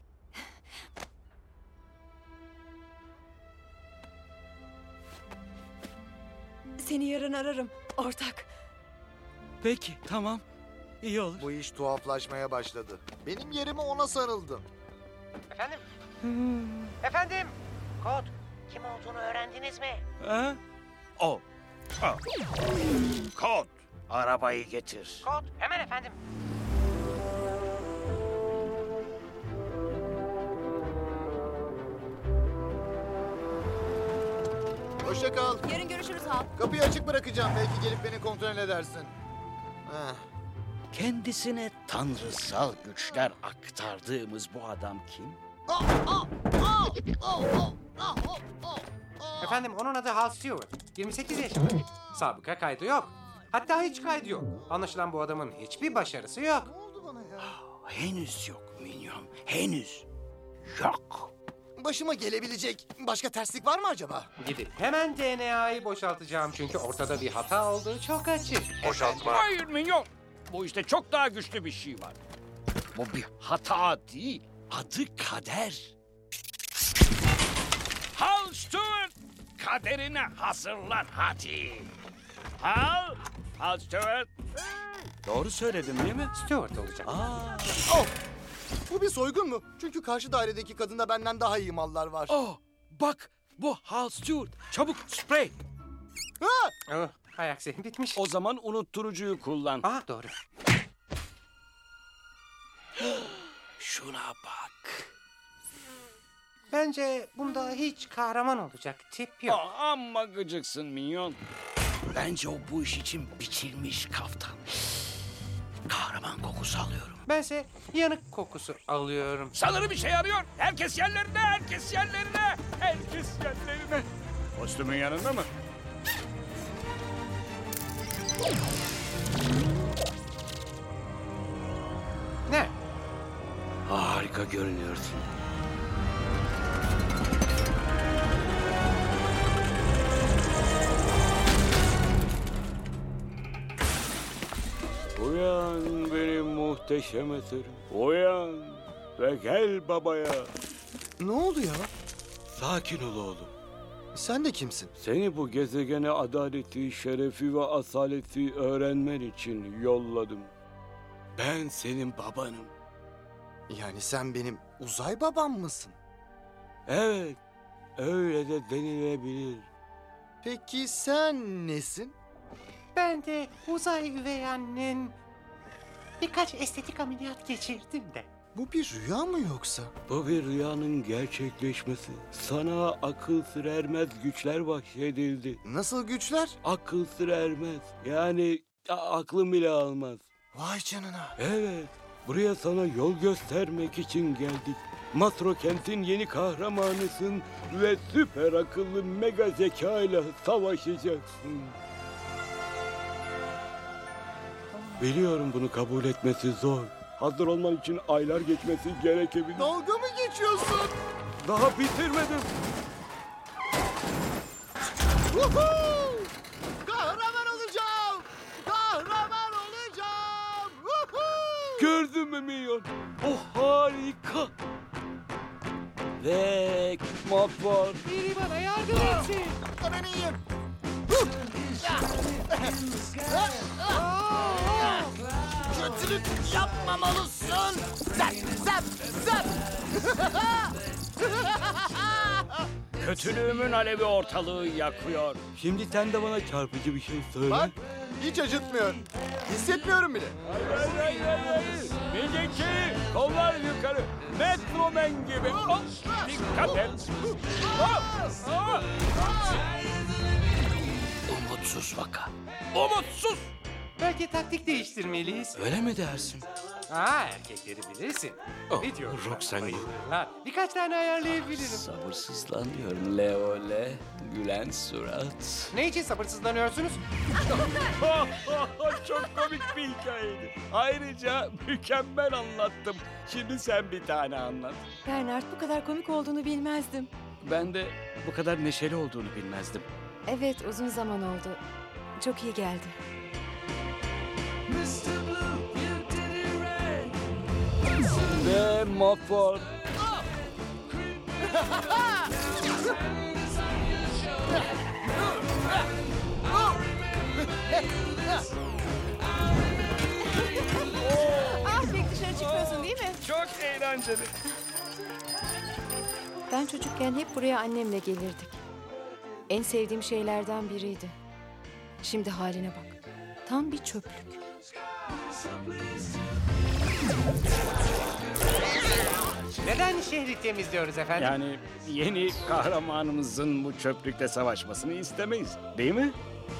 Seni yarın ararım ortak. Peki, tamam. İyi olur. Bu iş tuhaflaşmaya başladı. Benim yerime ona sarıldım. Efendim? Efendim? Kod. Kim olduğunu öğrendiniz mi? Ha? O. O. Kod. Arabayı getir. Kod. Hemen efendim. Hoşça kal. Yarın görüşürüz Hal. Kapıyı açık bırakacağım. Belki gelip beni kontrol edersin. Heh. Kendisine tanrısal güçler aktardığımız bu adam kim? Ah, ah, ah, ah, ah, ah, ah, ah. Efendim onun adı Hal Stewart. yirmi sekiz yaşında. Sabıka kaydı yok. Hatta hiç kaydı yok. Anlaşılan bu adamın hiçbir başarısı yok. Ne oldu bana ya? Henüz yok Minyon. Henüz yok. Başıma gelebilecek başka terslik var mı acaba? Gidip hemen D N A'yı boşaltacağım çünkü ortada bir hata olduğu çok açık. Boşaltma. Hayır Minyon. Bu işte çok daha güçlü bir şey var. Bu bir hata değil. Adı kader. Hal Stewart, kaderine hazırlan hadi. Hal, Hal Stewart. Doğru söyledim değil mi? Stewart olacak. Aa, Oh! Bu bir soygun mu? Çünkü karşı dairedeki kadında benden daha iyi mallar var. oh, bak bu Hal Stewart. Çabuk sprey. Ha! Oh, hay aksi bitmiş. O zaman unutturucuyu kullan. Ah doğru. Şuna bak. Bence bunda hiç kahraman olacak tip yok. Aa, amma gıcıksın minyon. Bence o bu iş için biçilmiş kaftan. Kahraman kokusu alıyorum. Bense yanık kokusu alıyorum. Sanırım işe yarıyor. Herkes yerlerine, herkes yerlerine, herkes yerlerine. Kostümün yanında mı? Ne? Harika görünüyorsun. Uyan benim muhteşem eserim. Uyan ve gel babaya. Ne oldu ya? Sakin ol oğlum. Sen de kimsin? Seni bu gezegene adaleti, şerefi ve asaleti öğrenmen için yolladım. Ben senin babanım. Yani sen benim uzay babam mısın? Evet, öyle de denilebilir. Peki sen nesin? Ben de uzay üvey annen birkaç estetik ameliyat geçirdim de. Bu bir rüya mı yoksa? Bu bir rüyanın gerçekleşmesi. Sana akıl sır ermez güçler bahşedildi. Nasıl güçler? Akıl sır ermez. Yani a- aklın bile almaz. Vay canına. Evet, buraya sana yol göstermek için geldik. Matro Kent'in yeni kahramanısın ve süper akıllı mega zeka ile savaşacaksın. Biliyorum bunu kabul etmesi zor. Hazır olman için aylar geçmesi gerekebilir. Dalga mı geçiyorsun? Daha bitirmedim. Woohoo! Kahraman olacağım! Kahraman olacağım! Woohoo! Gördün mü Minyon? O harika. Ve mat var. Biri bana yardım etsin. Ben iyiyim. Kötülük yapmamalısın. Zap zap zap. Kötülüğümün alevi ortalığı yakıyor. Şimdi sen de bana çarpıcı bir şey söyle. Bak hiç acıtmıyor. Hissetmiyorum bile. Hayır hayır hayır hayır. Milliyetçi kollar yukarı. Metromen gibi. Hop, dikkat et. Hop, hop. Umutsuz vaka. Umutsuz. Belki taktik değiştirmeliyiz. Öyle mi dersin? Aa, erkekleri bilirsin. Oh, Video Roxanne. bayılırlar. Birkaç tane ayarlayabilirim. Sabırsızlanıyorum Leole. Gülen surat. Ne için sabırsızlanıyorsunuz? Çok komik bir hikayeydi. Ayrıca mükemmel anlattım. Şimdi sen bir tane anlat. Bernard, bu kadar komik olduğunu bilmezdim. Ben de bu kadar neşeli olduğunu bilmezdim. Evet, uzun zaman oldu. Çok iyi geldi. Ve Mopar. Ah, pek dışarı çıkmıyorsun değil mi? Çok eğlenceli. Ben çocukken hep buraya annemle gelirdik. En sevdiğim şeylerden biriydi. Şimdi haline bak. Tam bir çöplük. Neden şehri temizliyoruz efendim? Yani yeni kahramanımızın bu çöplükle savaşmasını istemeyiz, değil mi?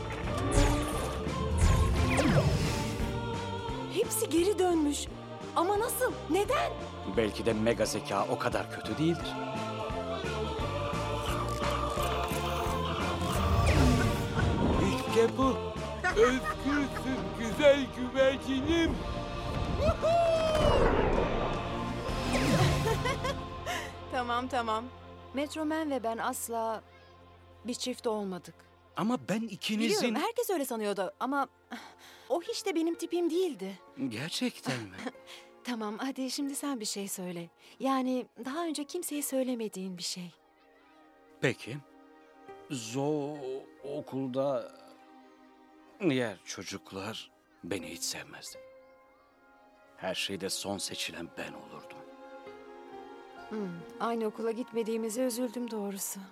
Hepsi geri dönmüş. Ama nasıl? Neden? Belki de mega zeka o kadar kötü değildir. İşte bu. Özgürsün güzel güvercinim. Tamam tamam. Metroman ve ben asla bir çift olmadık. Ama ben ikinizin... Biliyorum, herkes öyle sanıyordu ama o hiç de benim tipim değildi. Gerçekten mi? Tamam, hadi şimdi sen bir şey söyle. Yani daha önce kimseye söylemediğin bir şey. Peki. Zo okulda diğer çocuklar beni hiç sevmezdi. Her şeyde son seçilen ben olurdum. Hmm, aynı okula gitmediğimize üzüldüm doğrusu.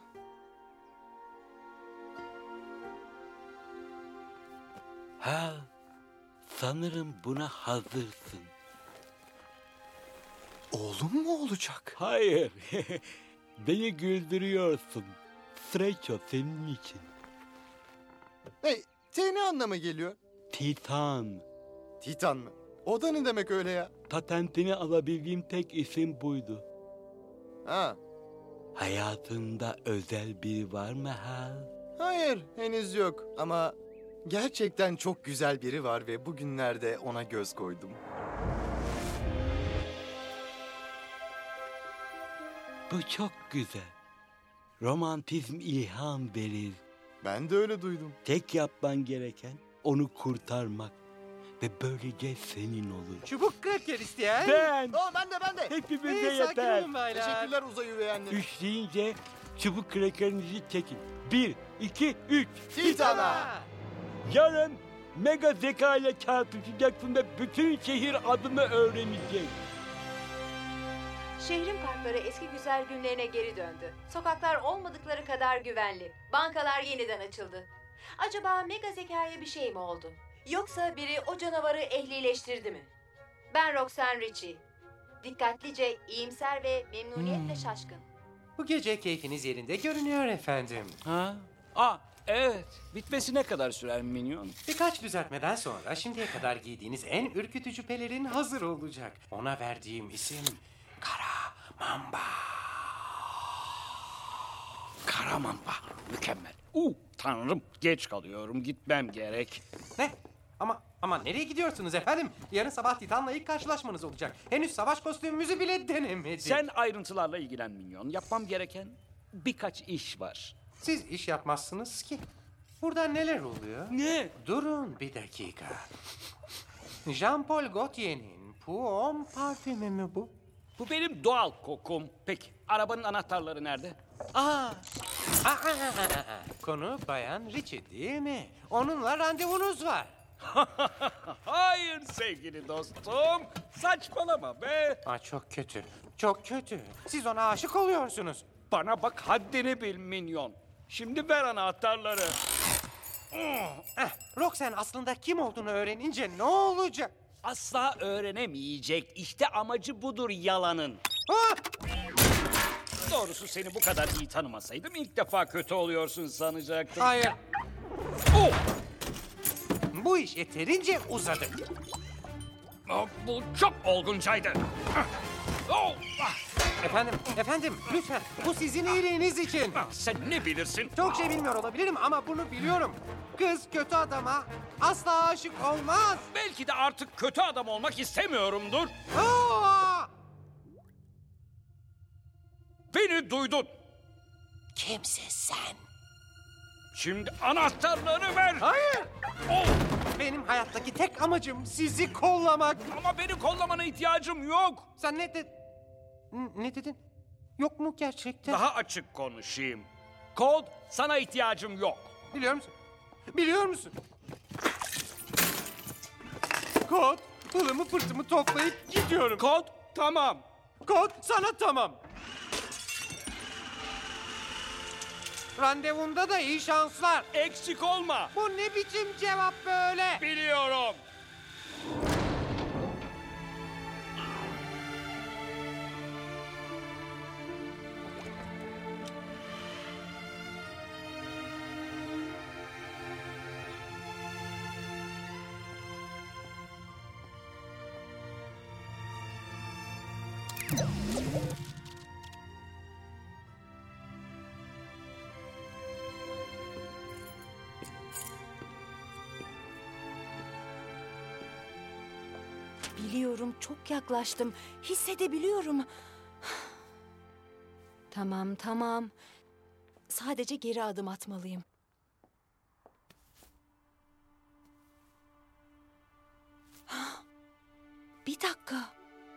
Ha, sanırım buna hazırsın. Oğlum mu olacak? Hayır. Beni güldürüyorsun. Streço senin için. Hey, T ne anlama geliyor? Titan. Titan mı? O da ne demek öyle ya? Patentini alabildiğim tek isim buydu. Ha. Hayatında özel biri var mı Hal? Hayır, henüz yok. Ama gerçekten çok güzel biri var ve bugünlerde ona göz koydum. Bu çok güzel. Romantizm ilham verir. Ben de öyle duydum. Tek yapman gereken onu kurtarmak. Ve böylece senin olur. Çubuk kraker isteyen. Ben. Oh, ben de ben de. Hepimize Hey, sakin yeter. olun baylar. Teşekkürler uzay üveyenleri. Üç deyince çubuk krakerinizi çekin. Bir, iki, üç. Titan'a. Yarın mega zeka ile çarpışacaksın ve bütün şehir adını öğrenecek. Şehrin parkları eski güzel günlerine geri döndü. Sokaklar olmadıkları kadar güvenli. Bankalar yeniden açıldı. Acaba mega zekaya bir şey mi oldu? Yoksa biri o canavarı ehlileştirdi mi? Ben Roxanne Ritchie. Dikkatlice, iyimser ve memnuniyetle şaşkın. Bu gece keyfiniz yerinde görünüyor efendim. Ha? Aa, evet. Bitmesi ne kadar sürer minyon? Birkaç düzeltmeden sonra şimdiye kadar giydiğiniz en ürkütücü pelerin hazır olacak. Ona verdiğim isim Kara Mamba. Kara mamba. Mükemmel. Uh, tanrım. Geç kalıyorum. Gitmem gerek. Ne? Ama ama nereye gidiyorsunuz efendim? Yarın sabah Titan'la ilk karşılaşmanız olacak. Henüz savaş kostümümüzü bile denemedik. Sen ayrıntılarla ilgilen minyon. Yapmam gereken birkaç iş var. Siz iş yapmazsınız ki. Burada neler oluyor? Ne? Durun bir dakika. Jean-Paul Gaultier'in Poum parfümü mü bu? Bu benim doğal kokum. Peki, arabanın anahtarları nerede? Aa! Aa, aa, aa, aa. Konu Bayan Ritchie değil mi? Onunla randevunuz var. Hayır sevgili dostum. Saçmalama be. Aa, çok kötü. Çok kötü. Siz ona aşık oluyorsunuz. Bana bak haddini bil minyon. Şimdi ver anahtarları. Eh, Roxanne aslında kim olduğunu öğrenince ne olacak? Asla öğrenemeyecek. İşte amacı budur yalanın. Ah! Doğrusu seni bu kadar iyi tanımasaydım ilk defa kötü oluyorsun sanacaktım. Hayır. Oh! Bu iş yeterince uzadı. Oh, bu çok olguncaydı. Oh! Efendim, efendim lütfen bu sizin iyiliğiniz için. Sen ne bilirsin? Çok şey bilmiyor olabilirim ama bunu biliyorum. Kız kötü adama asla aşık olmaz. Belki de artık kötü adam olmak istemiyorumdur. Aa! Beni duydun. Kimse sen. Şimdi anahtarları ver. Hayır. Oh! Benim hayattaki tek amacım sizi kollamak. Ama beni kollamana ihtiyacım yok. Sen ne dedin? Ne dedin? Yok mu gerçekten? Daha açık konuşayım. Colt, sana ihtiyacım yok. Biliyor musun? Biliyor musun? Kod, pılımı pırtımı toplayıp gidiyorum. Colt, tamam. Kod, sana tamam. Randevunda da iyi şanslar. Eksik olma. Bu ne biçim cevap böyle? Biliyorum. Biliyorum, çok yaklaştım. Hissedebiliyorum. Tamam, tamam. Sadece geri adım atmalıyım. Bir dakika.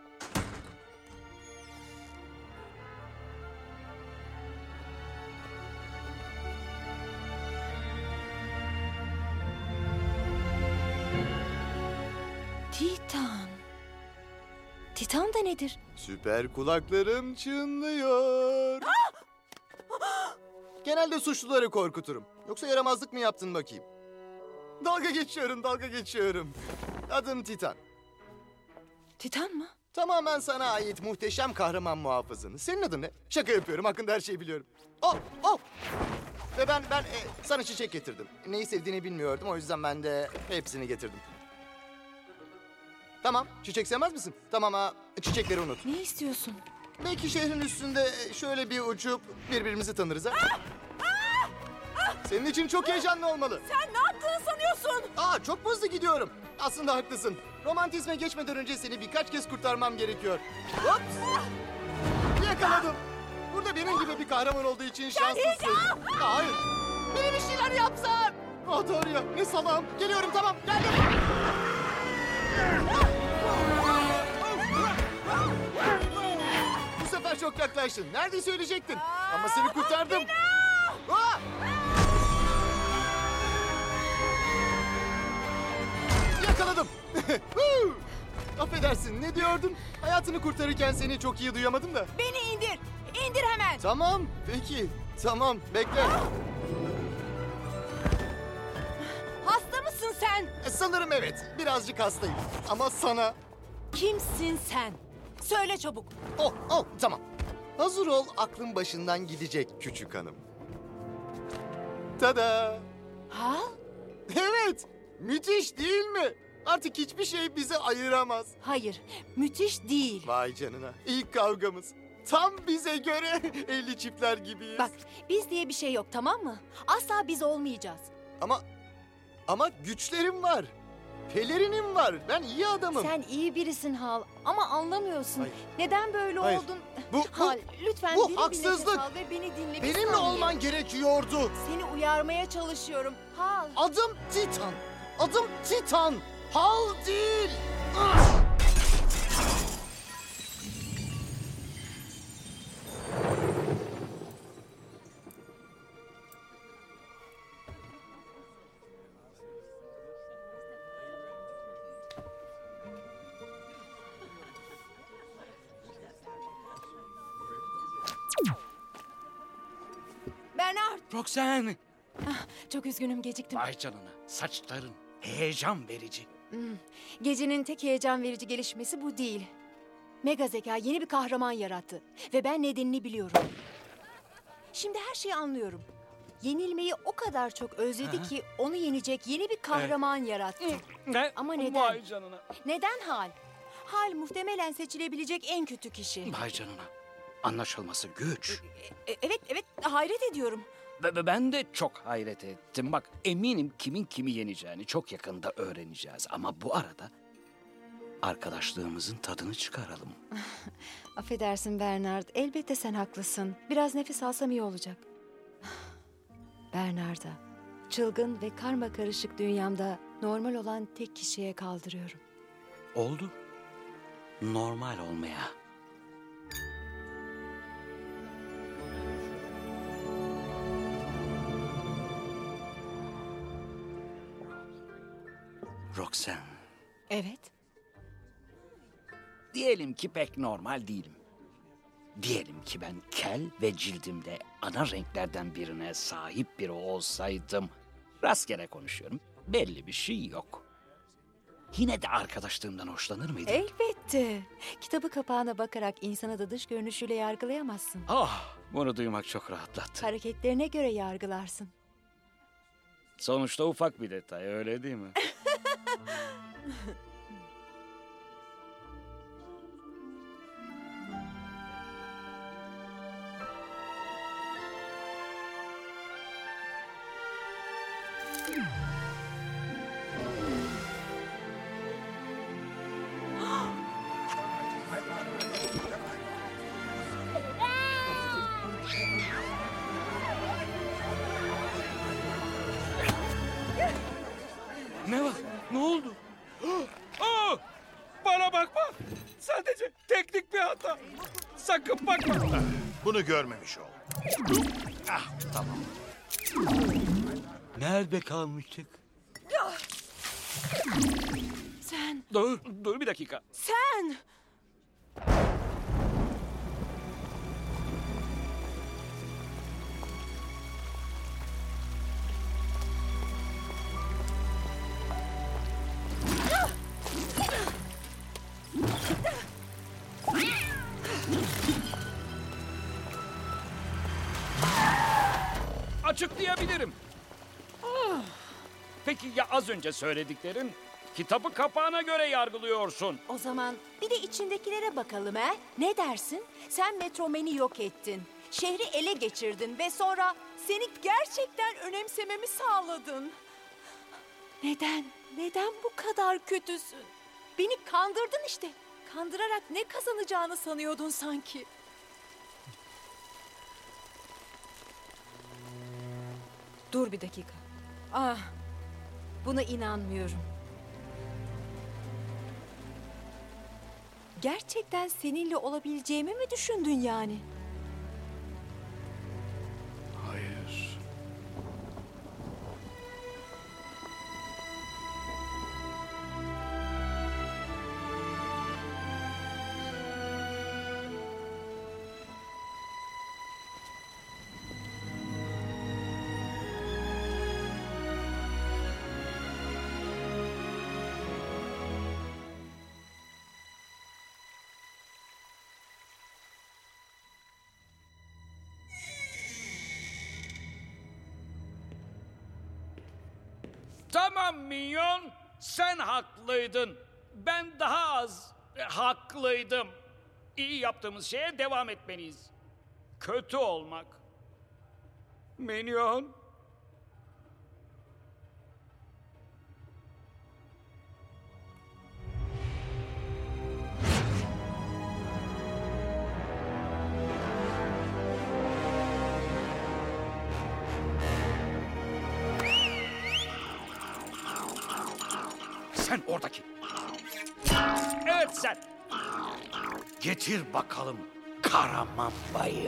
Titan. Titan da nedir? Süper kulaklarım çınlıyor. Genelde suçluları korkuturum. Yoksa yaramazlık mı yaptın bakayım? Dalga geçiyorum, dalga geçiyorum. Adım Titan. Titan mı? Tamamen sana ait muhteşem kahraman muhafızın. Senin adın ne? Şaka yapıyorum, hakkında her şeyi biliyorum. Oh, oh! Ve ben, ben e, sana çiçek getirdim. Neyi sevdiğini bilmiyordum, o yüzden ben de hepsini getirdim. Tamam, çiçek sevmez misin? Tamam ha, çiçekleri unut. Ne istiyorsun? Belki şehrin üstünde şöyle bir uçup birbirimizi tanırız ha? Senin için çok heyecanlı olmalı. Sen ne yaptığını sanıyorsun? Aa, çok hızlı gidiyorum. Aslında haklısın. Romantizme geçmeden önce seni birkaç kez kurtarmam gerekiyor. Hops! Yakaladım. Burada benim gibi bir kahraman olduğu için şanslısın. Aa, hayır. Biri bir şeyler yapsan. Ah doğru ya. Ne salağım. Geliyorum, tamam. Geldim. Bu sefer çok yaklaştın. Neredeyse ölecektin. Ama seni kurtardım. Aa! Yakaladım. Affedersin, ne diyordun? Hayatını kurtarırken seni çok iyi duyamadım da. Beni indir. İndir hemen. Tamam, peki. Tamam, bekle. Hasta mısın sen? E, sanırım evet. Birazcık hastayım. Ama sana... Kimsin sen? Söyle çabuk. Oh, oh, tamam. Hazır ol, aklın başından gidecek küçük hanım. Tada! Ha? Evet, müthiş değil mi? Artık hiçbir şey bizi ayıramaz. Hayır, müthiş değil. Vay canına, ilk kavgamız. Tam bize göre elli çiftler gibiyiz. Bak, biz diye bir şey yok, tamam mı? Asla biz olmayacağız. Ama, ama güçlerim var. Pelerinim var. Ben iyi adamım. Sen iyi birisin Hal ama anlamıyorsun. Hayır. Neden böyle Hayır. oldun? Bu, bu, Hal, lütfen bu derin haksızlık. bir nefes al ve beni dinle bir Benimle saniye. olman gerekiyordu. Seni uyarmaya çalışıyorum. Hal. Adım Titan. Adım Titan. Hal değil. Bernard. Roxanne! Ah, çok üzgünüm geciktim. Vay canına, saçların heyecan verici. Hmm, Gecenin tek heyecan verici gelişmesi bu değil. Mega zeka yeni bir kahraman yarattı. Ve ben nedenini biliyorum. Şimdi her şeyi anlıyorum. Yenilmeyi o kadar çok özledi Ha? ki onu yenecek yeni bir kahraman yarattı. Ne? Ama neden? Vay canına. Neden Hal? Hal muhtemelen seçilebilecek en kötü kişi. Vay canına. Anlaşılması güç. E- evet, evet hayret ediyorum. Ve ve ben de çok hayret ettim. Bak eminim kimin kimi yeneceğini çok yakında öğreneceğiz. Ama bu arada arkadaşlığımızın tadını çıkaralım. Affedersin Bernard, elbette sen haklısın. Biraz nefes alsam iyi olacak. Bernard'a, çılgın ve karma karışık dünyamda normal olan tek kişiye kaldırıyorum. Oldu. Normal olmaya. Roxanne, Evet. diyelim ki pek normal değilim. Diyelim ki ben kel ve cildimde ana renklerden birine sahip biri olsaydım, rastgele konuşuyorum, belli bir şey yok. Yine de arkadaşlığımdan hoşlanır mıydın? Elbette. Kitabı kapağına bakarak insanı da dış görünüşüyle yargılayamazsın. Ah, bunu duymak çok rahatlattı. Hareketlerine göre yargılarsın. Sonuçta ufak bir detay, öyle değil mi? Ne var? Ne oldu? Aa! Bana bakma! Sadece teknik bir hata. Sakın bakma. Bunu görmemiş ol. Ah, tamam. Nerede kalmıştık? Sen, Dur, dur bir dakika. Sen. açıklayabilirim. Ah. Peki ya az önce söylediklerin? Kitabı kapağına göre yargılıyorsun. O zaman bir de içindekilere bakalım he. Ne dersin? Sen Metromen'i yok ettin. Şehri ele geçirdin ve sonra seni gerçekten önemsememi sağladın. Neden? Neden bu kadar kötüsün? Beni kandırdın işte. Kandırarak ne kazanacağını sanıyordun sanki. Dur bir dakika. Ah, buna inanmıyorum. Gerçekten seninle olabileceğimi mi düşündün yani? Hayır. Tamam minyon, sen haklıydın. Ben daha az e, haklıydım. İyi yaptığımız şeye devam etmeliyiz. Kötü olmak. Minyon. Sen oradaki. Evet sen. Getir bakalım Karaman Bayı.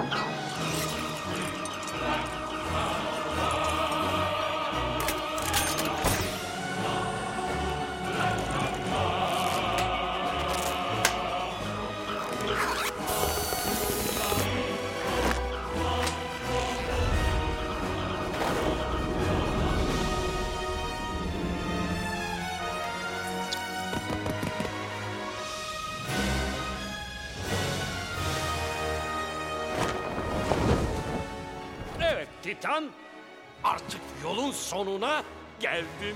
Evet Titan, artık yolun sonuna geldim.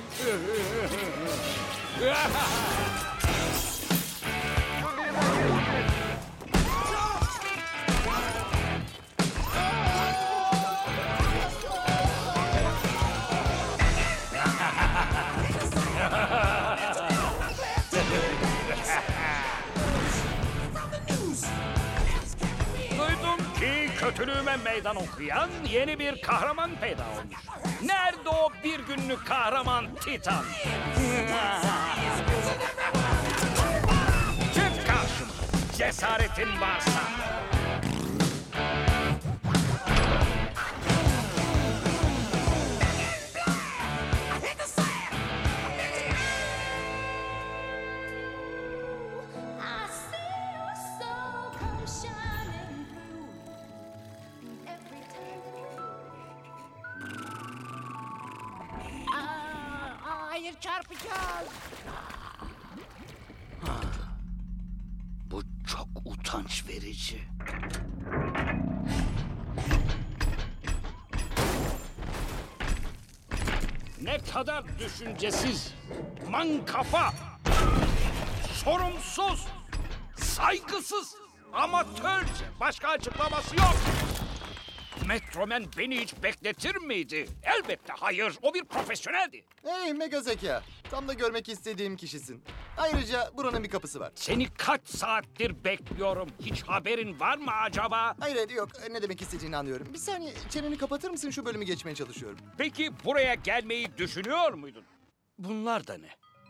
Duydum ki kötülüğüme meydan okuyan yeni bir kahraman peyda olmuş. Nerede o bir günlük kahraman Titan? Çık karşıma, cesaretin varsa. Hayır, çarpacağız. Bu çok utanç verici. Ne kadar düşüncesiz, mankafa, sorumsuz, saygısız, amatörce, başka açıklaması yok. Metromen beni hiç bekletir miydi? Elbette hayır, o bir profesyoneldi. Hey Mega Zeka, tam da görmek istediğim kişisin. Ayrıca buranın bir kapısı var. Seni kaç saattir bekliyorum. Hiç haberin var mı acaba? Hayır yok, ne demek istediğini anlıyorum. Bir saniye, çeneni kapatır mısın? Şu bölümü geçmeye çalışıyorum. Peki buraya gelmeyi düşünüyor muydun? Bunlar da ne?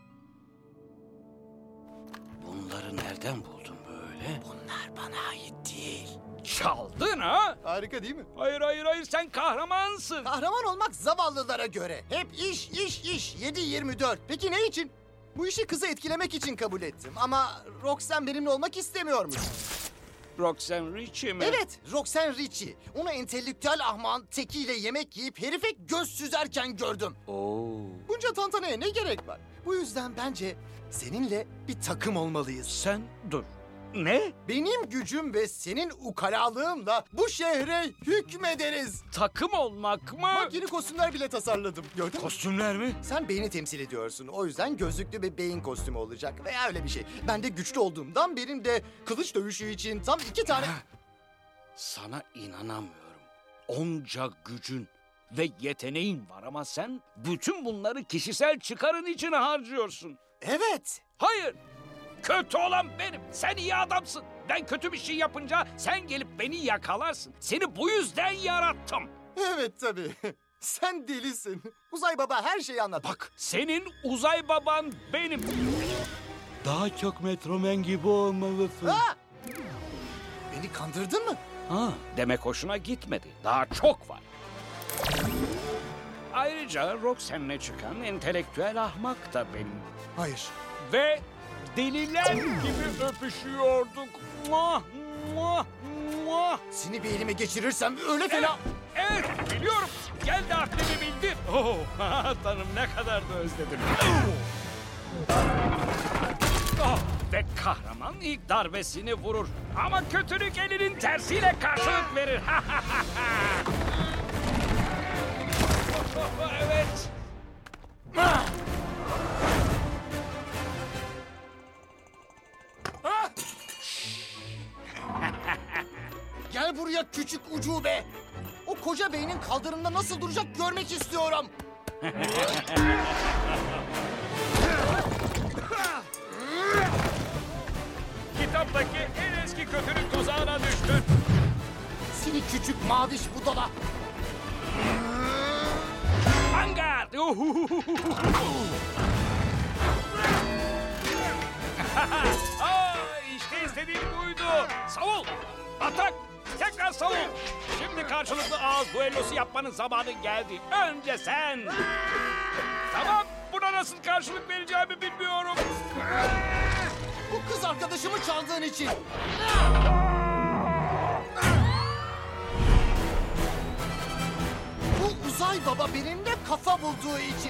Bunları nereden buldun böyle? Bunlar bana ait değil. Çaldın ha? Harika değil mi? Hayır hayır hayır, sen kahramansın. Kahraman olmak zavallılara göre. Hep iş iş iş yedi yirmi dört. Peki ne için? Bu işi kızı etkilemek için kabul ettim. Ama Roxanne benimle olmak istemiyormuş. Roxanne Ritchie mi? Evet, Roxanne Ritchie. Onu entelektüel ahmağın tekiyle yemek yiyip herife göz süzerken gördüm. Oo. Bunca tantanaya ne gerek var? Bu yüzden bence seninle bir takım olmalıyız. Sen dur. Ne? Benim gücüm ve senin ukalalığınla bu şehre hükmederiz. Takım olmak mı? Bak yeni kostümler bile tasarladım. Gördün mü? Kostümler mi? Sen beyni temsil ediyorsun. O yüzden gözlüklü bir beyin kostümü olacak veya öyle bir şey. Ben de güçlü olduğumdan benim de kılıç dövüşü için tam iki tane... Sana inanamıyorum. Onca gücün ve yeteneğin var ama sen bütün bunları kişisel çıkarın için harcıyorsun. Evet. Hayır. Kötü olan benim. Sen iyi adamsın. Ben kötü bir şey yapınca sen gelip beni yakalarsın. Seni bu yüzden yarattım. Evet tabii. Sen delisin. Uzay Baba her şeyi anlat. Bak senin uzay baban benim. Daha çok Metroman gibi olmalısın. Ha! Beni kandırdın mı? Ha, demek hoşuna gitmedi. Daha çok var. Ayrıca Roxanne'le çıkan entelektüel ahmak da benim. Hayır. Ve deliler gibi öpüşüyorduk. Muah, muah, muah. Seni bir elime geçirirsem öyle fena... Evet, evet biliyorum. Gel de aklını bildir. Oh, tanrım ne kadar da özledim. Oh, ve kahraman ilk darbesini vurur. Ama kötülük elinin tersiyle karşılık verir. Evet. Gel buraya küçük ucube. O koca beynin kaldırımda nasıl duracak görmek istiyorum. Kitaptaki en eski kötülük tuzağına düştün. Seni küçük maviş budala. Vanguard! Aa, işte istediğim buydu. Savul! Atak! Tekrar savul! Şimdi karşılıklı ağız duellosu yapmanın zamanı geldi. Önce sen! Tamam, buna nasıl karşılık vereceğimi bilmiyorum. Bu kız arkadaşımı çaldığın için. Bu uzay baba benimle kafa bulduğu için.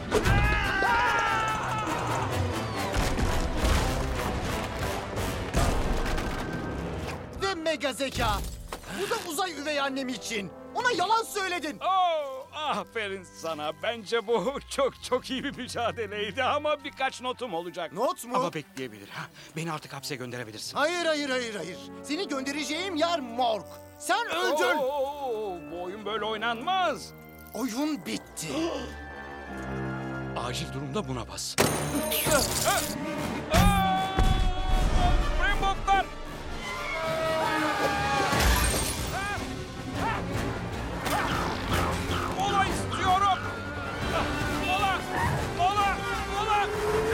Ve mega zeka. Bu da uzay üvey annem için. Ona yalan söyledin. Oh, aferin sana. Bence bu çok çok iyi bir mücadeleydi ama birkaç notum olacak. Not mu? Ama bekleyebilir. Ha, beni artık hapse gönderebilirsin. Hayır, hayır, hayır, hayır. Seni göndereceğim yer morg. Sen öldün. Oo, bu oyun böyle oynanmaz. Oyun bitti. Acil durumda buna bas. Bremboklar! Mola istiyorum! Mola! Mola! Mola!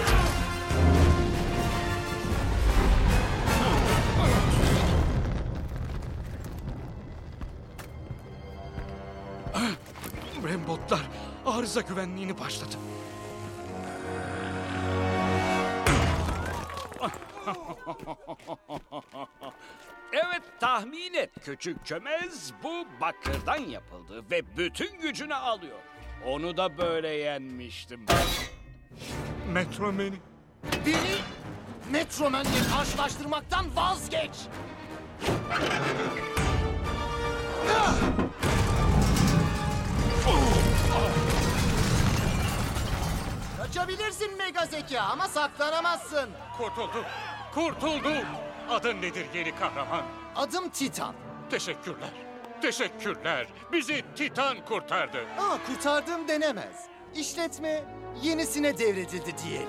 Brembotlar arıza güvenliğini başladı. Evet, tahmin et küçük çömez, bu bakırdan yapıldı ve bütün gücünü alıyor. Onu da böyle yenmiştim. Metroman'i. Beni Metroman'le karşılaştırmaktan vazgeç. Kaçabilirsin mega zeka ama saklanamazsın. Kurtuldum. Kurtuldum. Adın nedir yeni kahraman? Adım Titan. Teşekkürler. Teşekkürler. Bizi Titan kurtardı. Aa, kurtardım denemez. İşletme yenisine devredildi diyelim.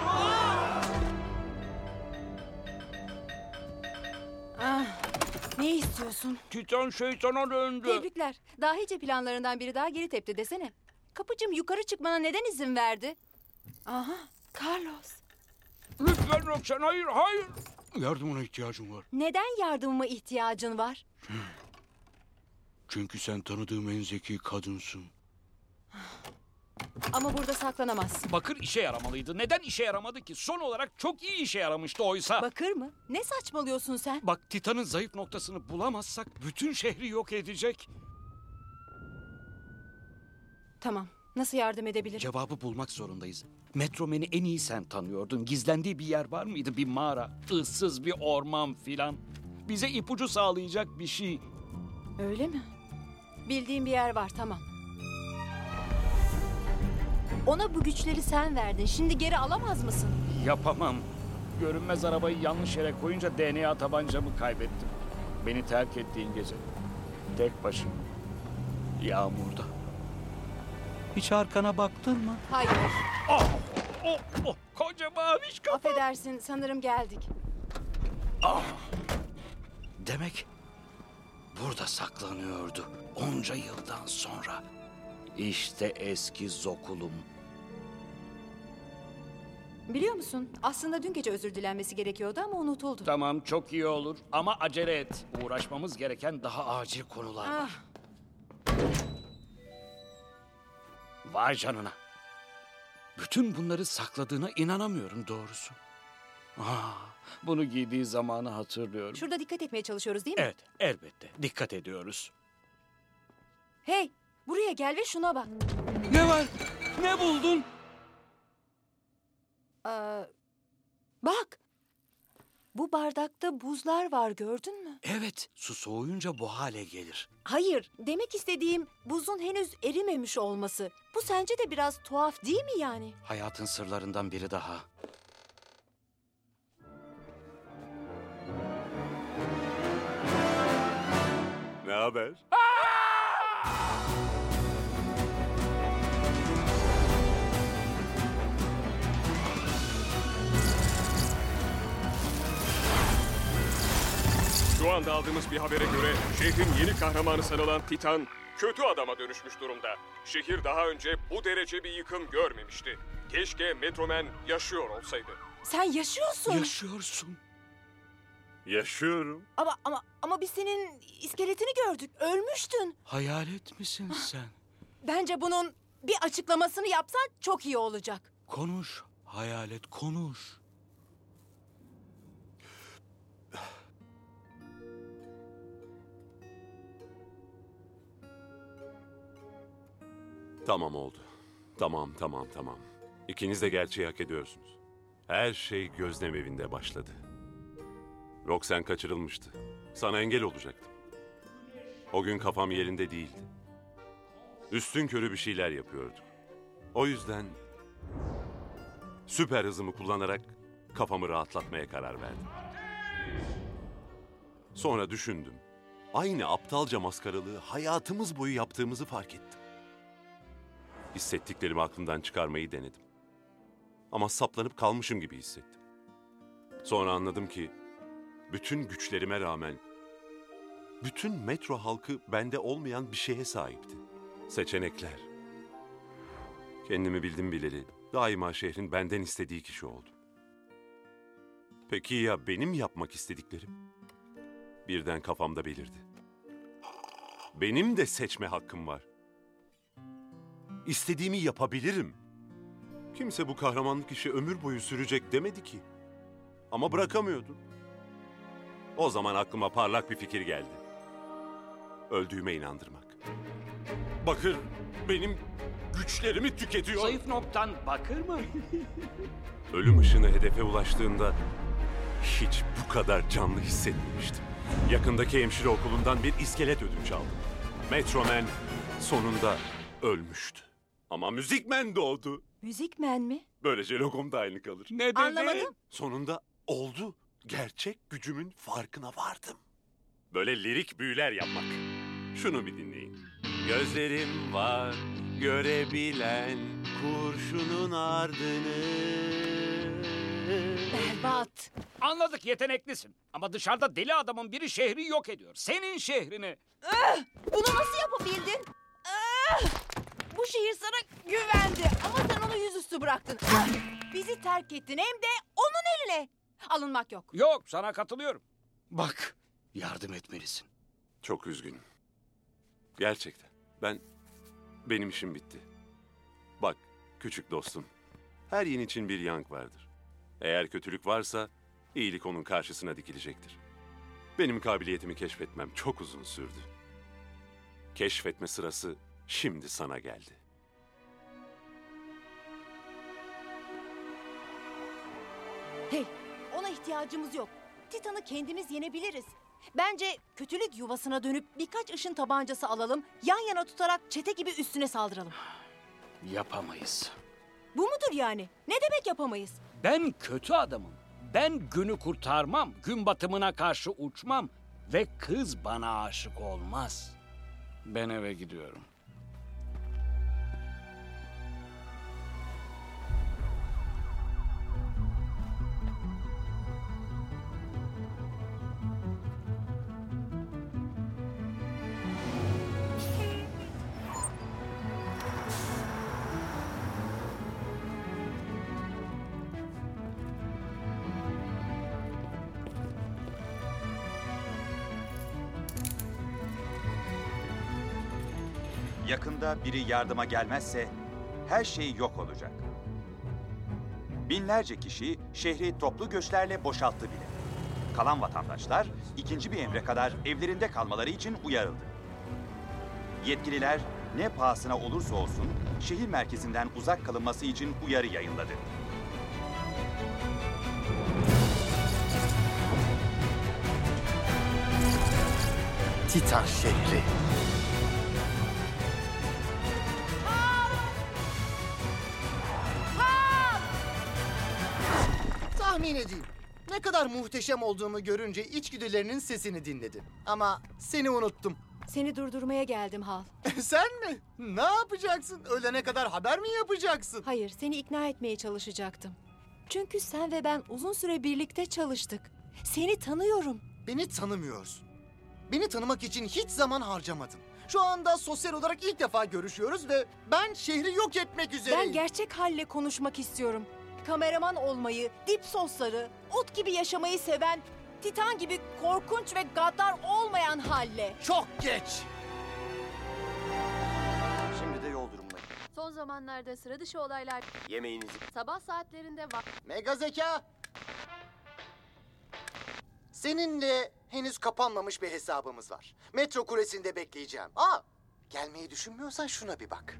Ah, ne istiyorsun? Titan şeytana döndü. Tebrikler. Dahice planlarından biri daha geri tepti desene. Kapıcım yukarı çıkmana neden izin verdi? Aha, Carlos. Lütfen Roxanne, hayır, hayır. Yardımına ihtiyacım var. Neden yardımıma ihtiyacın var? Çünkü sen tanıdığım en zeki kadınsın. Ama burada saklanamazsın. Bakır işe yaramalıydı. Neden işe yaramadı ki? Son olarak çok iyi işe yaramıştı oysa. Bakır mı? Ne saçmalıyorsun sen? Bak, Titan'ın zayıf noktasını bulamazsak bütün şehri yok edecek. Tamam. Nasıl yardım edebilirim? Cevabı bulmak zorundayız. Metromen'i en iyi sen tanıyordun. Gizlendiği bir yer var mıydı? Bir mağara, ıssız bir orman filan. Bize ipucu sağlayacak bir şey. Öyle mi? Bildiğim bir yer var, tamam. Ona bu güçleri sen verdin. Şimdi geri alamaz mısın? Yapamam. Görünmez arabayı yanlış yere koyunca D N A tabancamı kaybettim. Beni terk ettiğin gece. Tek başıma. Yağmurda. Hiç arkana baktın mı? Hayır. Oh, oh, oh, koca maviş kafa. Affedersin, sanırım geldik. Ah, demek burada saklanıyordu onca yıldan sonra. İşte eski Zokul'um. Biliyor musun? Aslında dün gece özür dilenmesi gerekiyordu ama unutuldu. Tamam, çok iyi olur ama acele et. Uğraşmamız gereken daha acil konular var. Ah, Vay canına. Bütün bunları sakladığına inanamıyorum doğrusu. Ah, bunu giydiği zamanı hatırlıyorum. şurada dikkat etmeye çalışıyoruz değil mi? Evet, elbette. Dikkat ediyoruz. Hey, buraya gel ve şuna bak. Ne var? Ne buldun? Aa, bak. Bu bardakta buzlar var, gördün mü? Evet, su soğuyunca bu hale gelir. Hayır, demek istediğim buzun henüz erimemiş olması. Bu sence de biraz tuhaf değil mi yani? Hayatın sırlarından biri daha. Ne haber? Şu anda aldığımız bir habere göre şehrin yeni kahramanı sanılan Titan kötü adama dönüşmüş durumda. Şehir daha önce bu derece bir yıkım görmemişti. Keşke Metromen yaşıyor olsaydı. Sen yaşıyorsun. Yaşıyorsun. Yaşıyorum. Ama ama ama biz senin iskeletini gördük. Ölmüştün. Hayalet misin sen? Bence bunun bir açıklamasını yapsan çok iyi olacak. Konuş, hayalet konuş. Tamam oldu. Tamam, tamam, tamam. İkiniz de gerçeği hak ediyorsunuz. Her şey gözlem evinde başladı. Roxanne kaçırılmıştı. Sana engel olacaktım. O gün kafam yerinde değildi. Üstünkörü bir şeyler yapıyorduk. O yüzden süper hızımı kullanarak kafamı rahatlatmaya karar verdim. Sonra düşündüm. Aynı aptalca maskaralığı hayatımız boyu yaptığımızı fark ettim. Hissettiklerimi aklımdan çıkarmayı denedim. Ama saplanıp kalmışım gibi hissettim. Sonra anladım ki bütün güçlerime rağmen bütün metro halkı bende olmayan bir şeye sahipti. Seçenekler. Kendimi bildim bileli daima şehrin benden istediği kişi oldum. Peki ya benim yapmak istediklerim? Birden kafamda belirdi. Benim de seçme hakkım var. İstediğimi yapabilirim. Kimse bu kahramanlık işi ömür boyu sürecek demedi ki. Ama bırakamıyordum. O zaman aklıma parlak bir fikir geldi. Öldüğüme inandırmak. Bakır benim güçlerimi tüketiyor. Zayıf noktan bakır mı? Ölüm ışını hedefe ulaştığında hiç bu kadar canlı hissetmemiştim. Yakındaki hemşire okulundan bir iskelet ödünç aldım. Metromen sonunda ölmüştü. Ama Müzikmen doğdu. Müzikmen mi? Böylece logom da aynı kalır. Ne dedi? Anlamadım. Sonunda oldu. Gerçek gücümün farkına vardım. Böyle lirik büyüler yapmak. Şunu bir dinleyin. Gözlerim var görebilen kurşunun ardını. Berbat. Anladık, yeteneklisin. Ama dışarıda deli adamın biri şehri yok ediyor. Senin şehrini. Ah! Bunu nasıl yapabildin? Ah! Bu şehir sana güvendi ama sen onu yüzüstü bıraktın. Ah! Bizi terk ettin hem de onun eline. Alınmak yok. Yok, sana katılıyorum. Bak, yardım etmelisin. Çok üzgünüm. Gerçekten. Ben, benim işim bitti. Bak, küçük dostum. Her yin için bir yang vardır. Eğer kötülük varsa, iyilik onun karşısına dikilecektir. Benim kabiliyetimi keşfetmem çok uzun sürdü. Keşfetme sırası şimdi sana geldi. Hey, ona ihtiyacımız yok. Titan'ı kendimiz yenebiliriz. Bence kötülük yuvasına dönüp birkaç ışın tabancası alalım, yan yana tutarak çete gibi üstüne saldıralım. Yapamayız. Bu mudur yani? Ne demek yapamayız? Ben kötü adamım. Ben günü kurtarmam, gün batımına karşı uçmam ve kız bana aşık olmaz. Ben eve gidiyorum. Yakında biri yardıma gelmezse her şey yok olacak. Binlerce kişi şehri toplu göçlerle boşalttı bile. Kalan vatandaşlar ikinci bir emre kadar evlerinde kalmaları için uyarıldı. Yetkililer ne pahasına olursa olsun şehir merkezinden uzak kalınması için uyarı yayınladı. Titan şehri. Tahmin edeyim. Ne kadar muhteşem olduğumu görünce içgüdülerinin sesini dinledim. Ama seni unuttum. Seni durdurmaya geldim Hal. Sen mi? Ne yapacaksın? Ölene kadar haber mi yapacaksın? Hayır, seni ikna etmeye çalışacaktım. Çünkü sen ve ben uzun süre birlikte çalıştık. Seni tanıyorum. Beni tanımıyorsun. Beni tanımak için hiç zaman harcamadım. Şu anda sosyal olarak ilk defa görüşüyoruz ve ben şehri yok etmek üzereyim. Ben gerçek Hal'le konuşmak istiyorum. Kameraman olmayı, dip sosları, ot gibi yaşamayı seven, Titan gibi korkunç ve gaddar olmayan Hal'le. Çok geç. Şimdi de yol durumları. Son zamanlarda sıra dışı olaylar Yemeğinizi. sabah saatlerinde var. Mega zeka. Seninle henüz kapanmamış bir hesabımız var. Metro kulesinde bekleyeceğim. Aa, gelmeyi düşünmüyorsan şuna bir bak.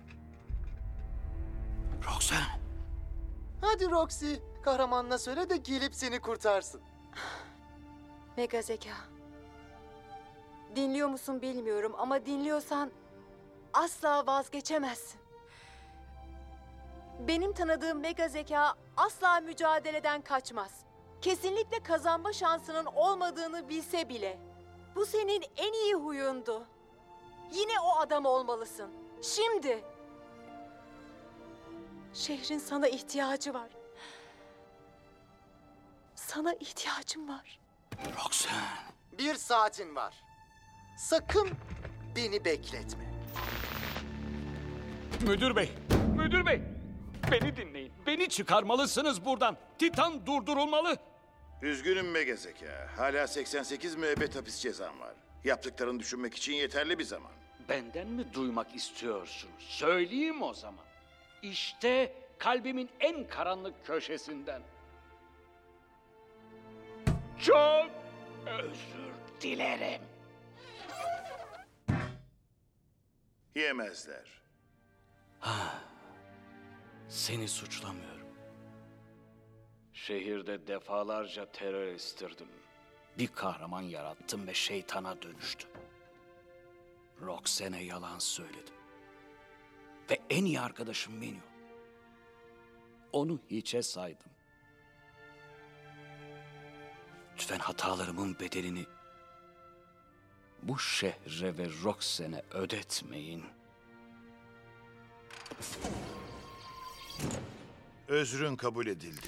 Roxanne. Hadi Roxy, kahramanına söyle de gelip seni kurtarsın. Mega zeka. Dinliyor musun bilmiyorum ama dinliyorsan asla vazgeçemezsin. Benim tanıdığım mega zeka asla mücadeleden kaçmaz. Kesinlikle kazanma şansının olmadığını bilse bile. Bu senin en iyi huyundu. Yine o adam olmalısın. Şimdi. Şehrin sana ihtiyacı var. Sana ihtiyacım var. Roxanne. Bir saatin var. Sakın beni bekletme. Müdür bey, müdür bey. Beni dinleyin. Beni çıkarmalısınız buradan. Titan durdurulmalı. Üzgünüm Mega Zeka. Hala seksen sekiz müebbet hapis cezam var. Yaptıklarını düşünmek için yeterli bir zaman. Benden mi duymak istiyorsunuz? Söyleyeyim o zaman. İşte kalbimin en karanlık köşesinden. Çok özür dilerim. Yemezler. Ha, seni suçlamıyorum. Şehirde defalarca terör estirdim. Bir kahraman yarattım ve şeytana dönüştüm. Roxanne'e yalan söyledim. Ve en iyi arkadaşım Minio. Onu hiçe saydım. Lütfen hatalarımın bedelini bu şehre ve Roxanne'e ödetmeyin. Özrün kabul edildi.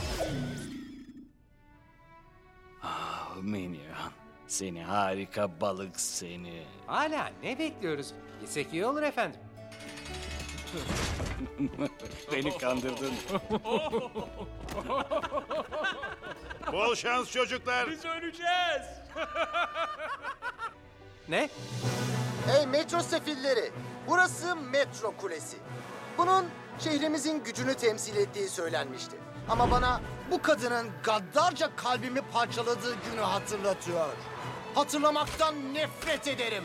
Ah Minyon, seni harika balık seni. Hala ne bekliyoruz? Gitsek iyi olur efendim. Beni kandırdın. Bol şans çocuklar. Biz öleceğiz. Ne? Hey metro sefilleri, burası metro kulesi. Bunun şehrimizin gücünü temsil ettiği söylenmişti. Ama bana bu kadının gaddarca kalbimi parçaladığı günü hatırlatıyor. Hatırlamaktan nefret ederim.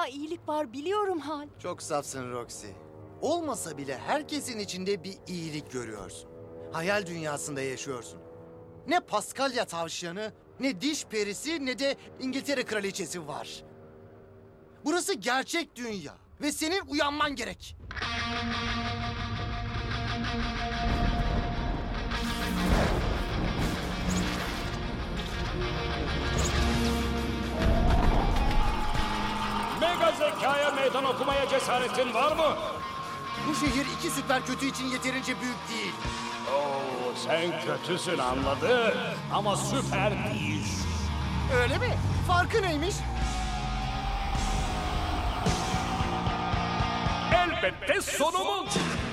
Hala iyilik var biliyorum Hal. Çok safsın Roxy. Olmasa bile herkesin içinde bir iyilik görüyorsun. Hayal dünyasında yaşıyorsun. Ne Paskalya tavşanı, ne diş perisi, ne de İngiltere kraliçesi var. Burası gerçek dünya ve senin uyanman gerek. Mega zekaya meydan okumaya cesaretin var mı? Bu şehir iki süper kötü için yeterince büyük değil. Oo, sen kötüsün anladı ama süper değil. Öyle mi? Farkı neymiş? Elbette sonumun.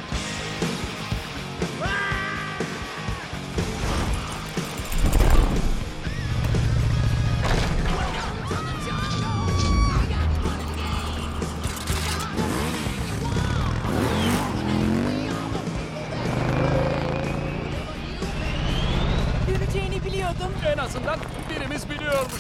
Göreceğini biliyordum. En azından birimiz biliyormuş.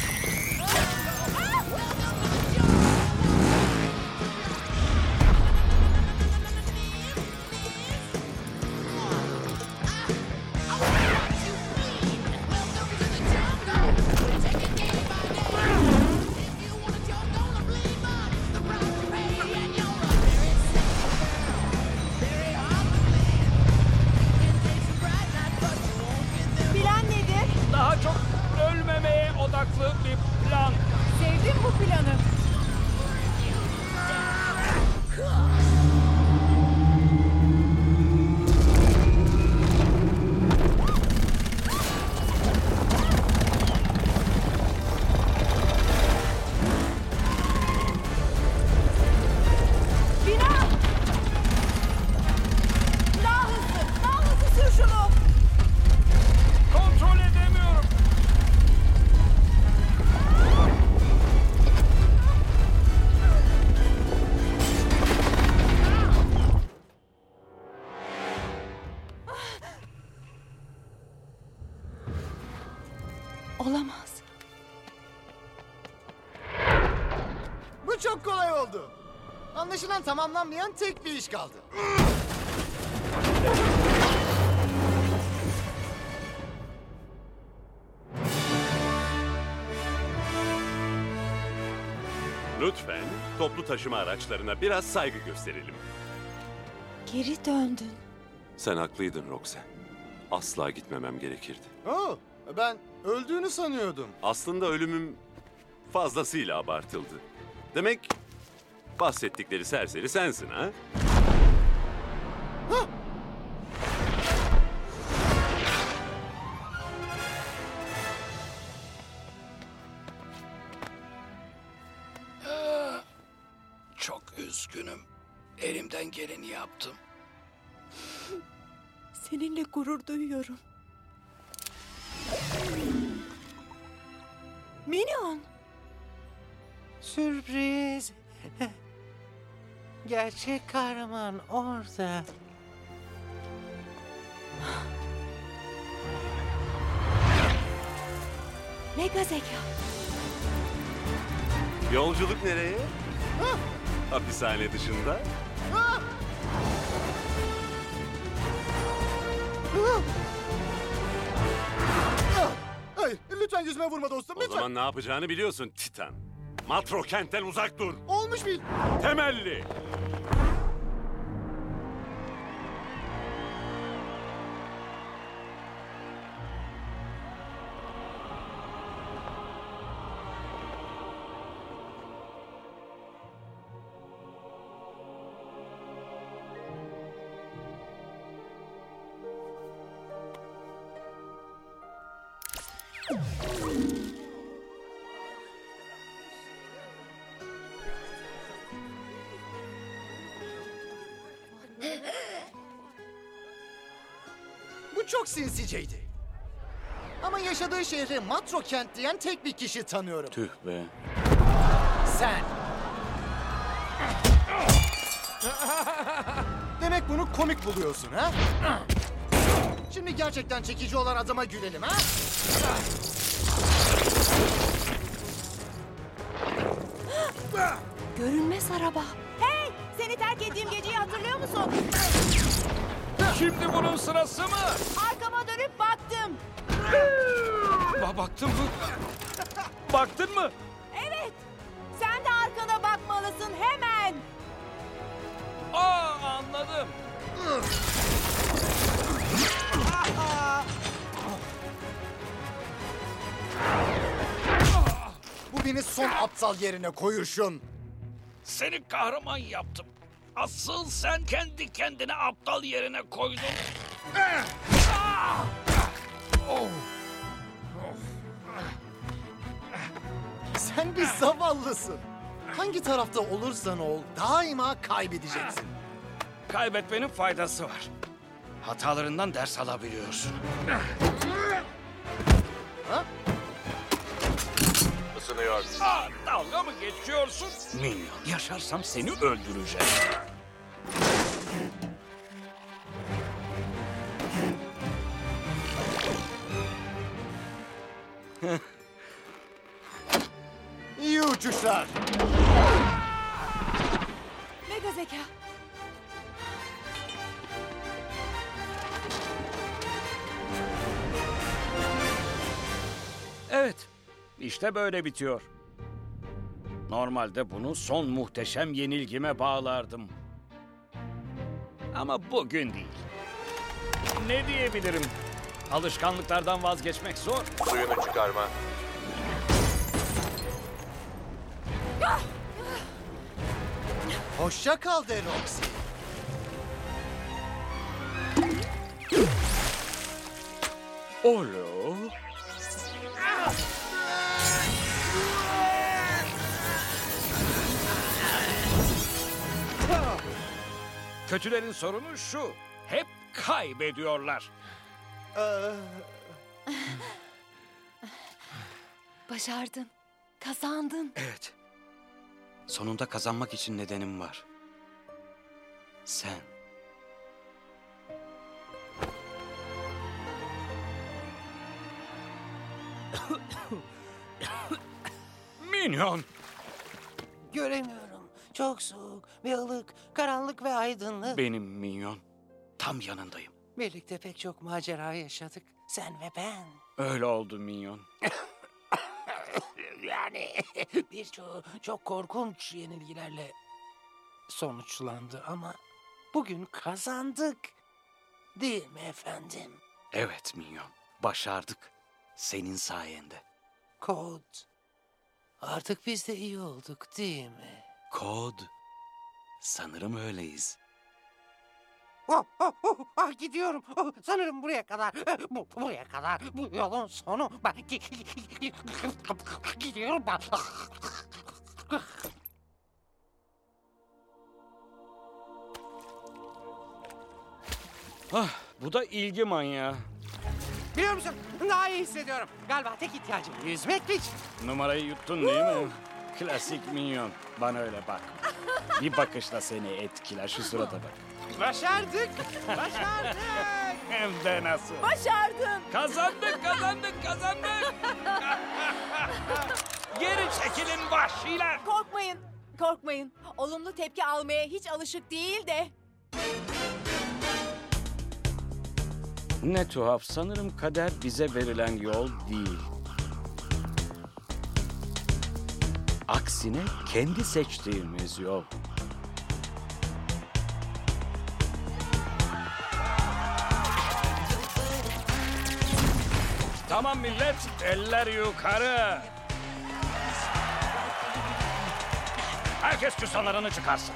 Plan nedir? Daha çok ölmemeye odaklı bir plan. Sevdim bu planı. Bina! Daha hızlı, daha hızlı sür şunu. Kontrol edemiyorum. Olamaz. Bu çok kolay oldu. Anlaşılan tamamlanmayan tek bir iş kaldı. Lütfen toplu taşıma araçlarına biraz saygı gösterelim. Geri döndün. Sen haklıydın Roxanne. Asla gitmemem gerekirdi. Oo, ben öldüğünü sanıyordum. Aslında ölümüm fazlasıyla abartıldı. Demek bahsettikleri serseri sensin ha? Çok üzgünüm. Elimden geleni yaptım. Seninle gurur duyuyorum. Minyon. Sürpriz. Gerçek kahraman orada. Mega zeka. Yolculuk nereye? Hapishane dışında. Hayır, lütfen yüzüme vurma dostum, O lütfen. zaman ne yapacağını biliyorsun Titan. Matro kentten uzak dur. Olmuş bil. Temelli. Bu çok sinsiceydi. Ama yaşadığı şehre Matro Kent diyen tek bir kişi tanıyorum. Tüh be. Sen. Demek bunu komik buluyorsun ha? Şimdi gerçekten çekici olan adama gülelim ha? Görünmez araba. Hey! Seni terk ettiğim geceyi hatırlıyor musun? Şimdi bunun sırası mı? Arkama dönüp baktım. Ba baktın mı? Baktın mı? Evet. Sen de arkana bakmalısın hemen. Aa, anladım. Bu beni son aptal yerine koyuşun. Seni kahraman yaptım. Asıl sen kendi kendine aptal yerine koydun. Sen bir zavallısın. Hangi tarafta olursan ol daima kaybedeceksin. Kaybetmenin faydası var. Hatalarından ders alabiliyorsun. Ha? Isınıyor. Aa, dalga mı geçiyorsun? Minyon, yaşarsam seni öldüreceğim. İyi uçuşlar. Mega zeka. Evet, işte böyle bitiyor. Normalde bunu son muhteşem yenilgime bağlardım. Ama bugün değil. Ne diyebilirim? Alışkanlıklardan vazgeçmek zor. Suyunu çıkarma. Hoşça kal de Roxy. Olo. Kötülerin sorunu şu. Hep kaybediyorlar. Başardın. Kazandın. Evet. Sonunda kazanmak için nedenim var. Sen. Minyon. Göremiyorum. Çok soğuk ve ılık, karanlık ve aydınlık. Benim Minyon. Tam yanındayım. Birlikte pek çok macera yaşadık. Sen ve ben. Öyle oldu Minyon. Yani birçoğu çok korkunç yenilgilerle sonuçlandı ama bugün kazandık. Değil mi efendim? Evet Minyon. Başardık. Senin sayende. Kod. Artık biz de iyi olduk değil mi? Kod. Sanırım öyleyiz. Oh, oh, oh, ah, gidiyorum. Oh, sanırım buraya kadar. Bu, buraya kadar. Bu yolun sonu. Ben gidiyorum ben. Ah, bu da ilgi manyağı. Biliyor musun? Daha iyi hissediyorum. Galiba tek ihtiyacım yüzmekmiş. Numarayı yuttun değil mi? Klasik Minyon. Bana öyle bak. Bir bakışla seni etkiler. Şu surata bak. Başardık. Başardık. Hem de nasıl? Başardın. Kazandık, kazandık, kazandık. Geri çekilin vahşiler. Korkmayın. Korkmayın. Olumlu tepki almaya hiç alışık değil de. Ne tuhaf. Sanırım kader bize verilen yol değil. Aksine kendi seçtiğimiz yol. Tamam millet, eller yukarı. Herkes cüzdanlarını çıkarsın.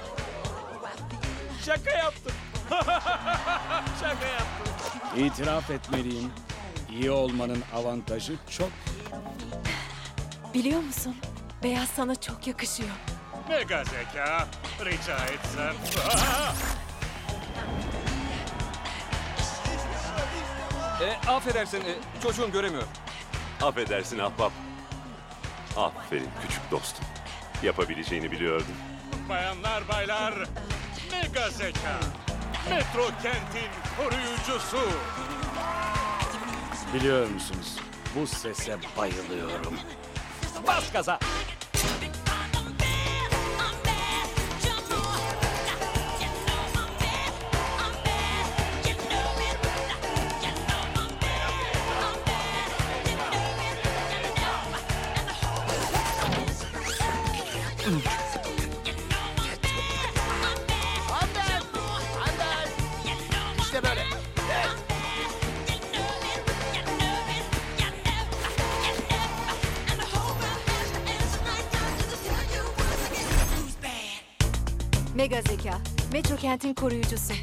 Şaka yaptım. Şaka yaptım. İtiraf etmeliyim. İyi olmanın avantajı çok. Biliyor musun? Beyaz sana çok yakışıyor. Mega zeka, rica etsem. E, affedersin, e, çocuğum göremiyor. Affedersin ahbap. Aferin küçük dostum. Yapabileceğini biliyordum. Bayanlar baylar, Mega zeka. Metro kentin koruyucusu. Biliyor musunuz? Bu sese bayılıyorum. Bas gaza. Mega zeka, Metro Kent'in koruyucusu.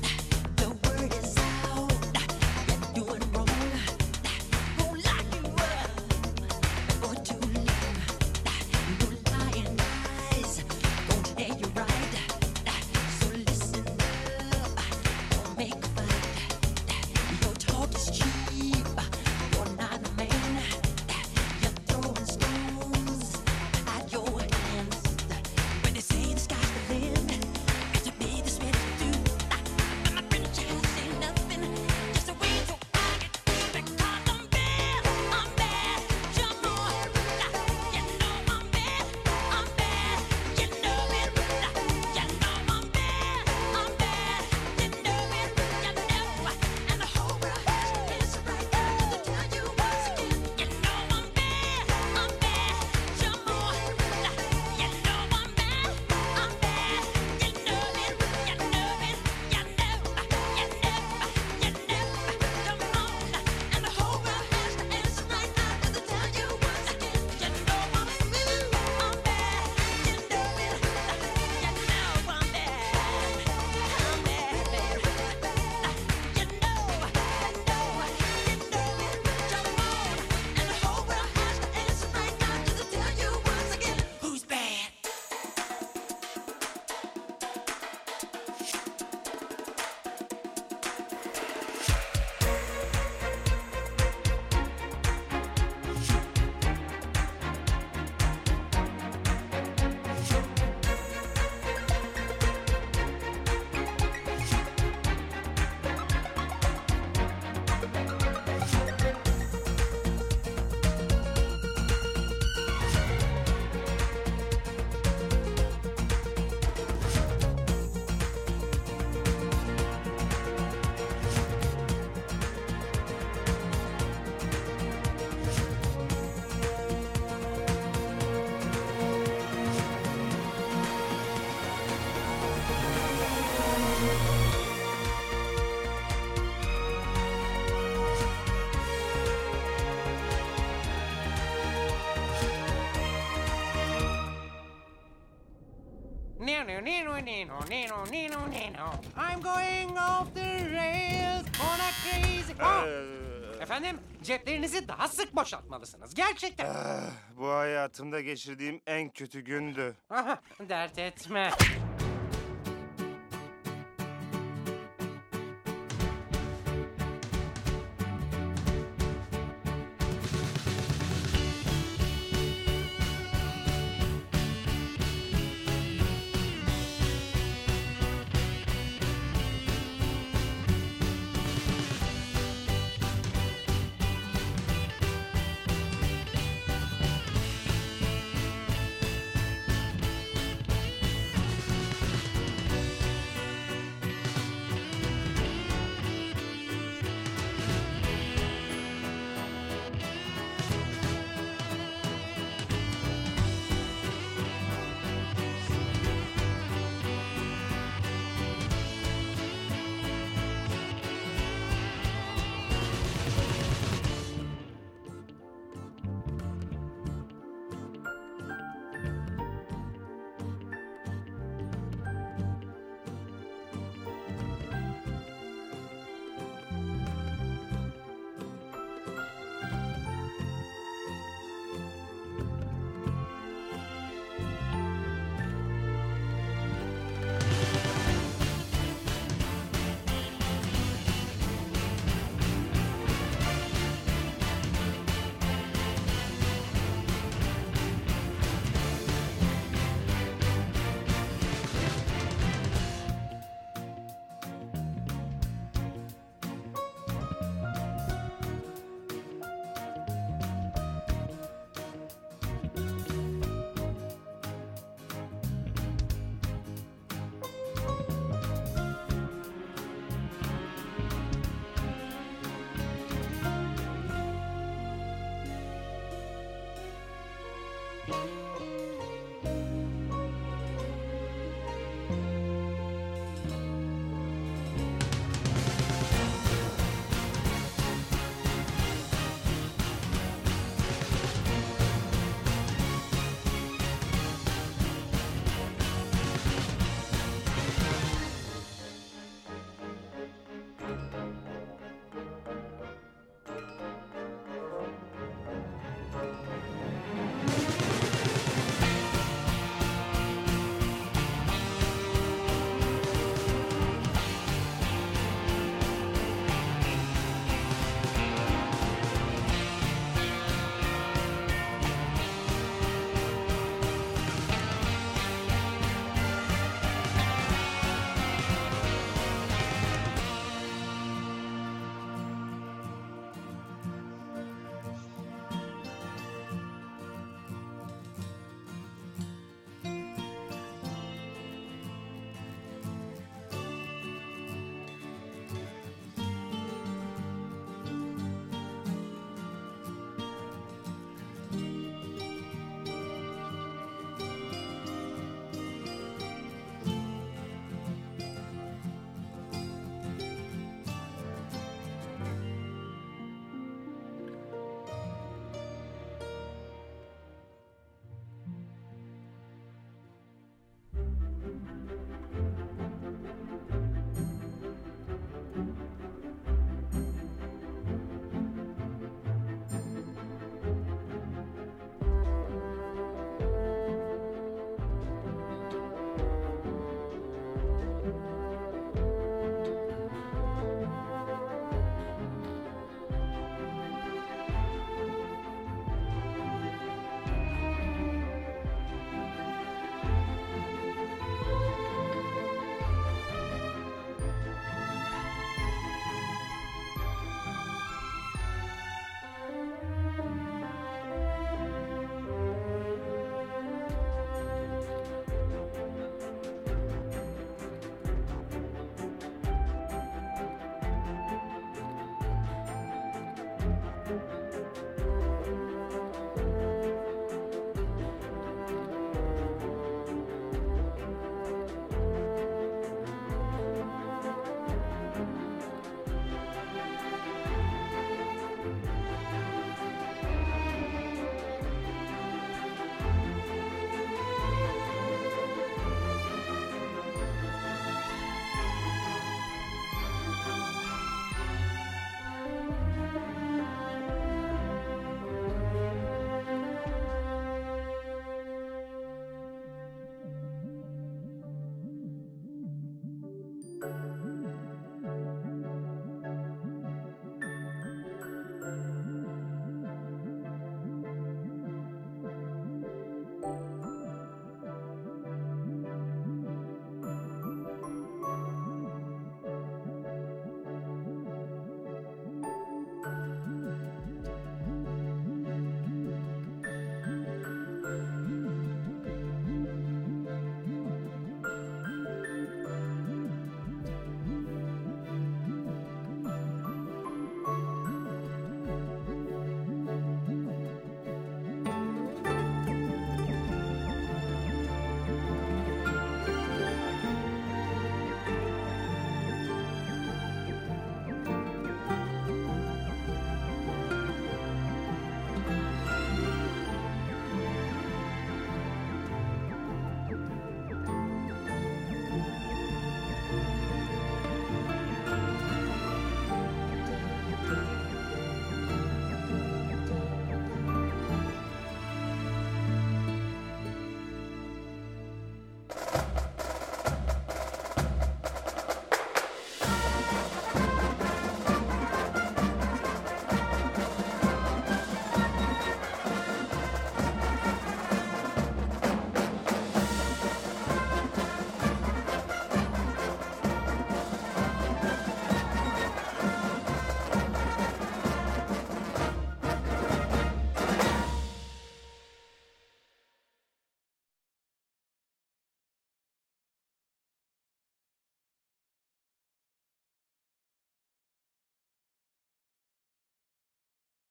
I'm going off the rails on a crazy... Oh! Efendim, ceplerinizi daha sık boşaltmalısınız. Gerçekten. Bu hayatımda geçirdiğim en kötü gündü. Aha, dert etme.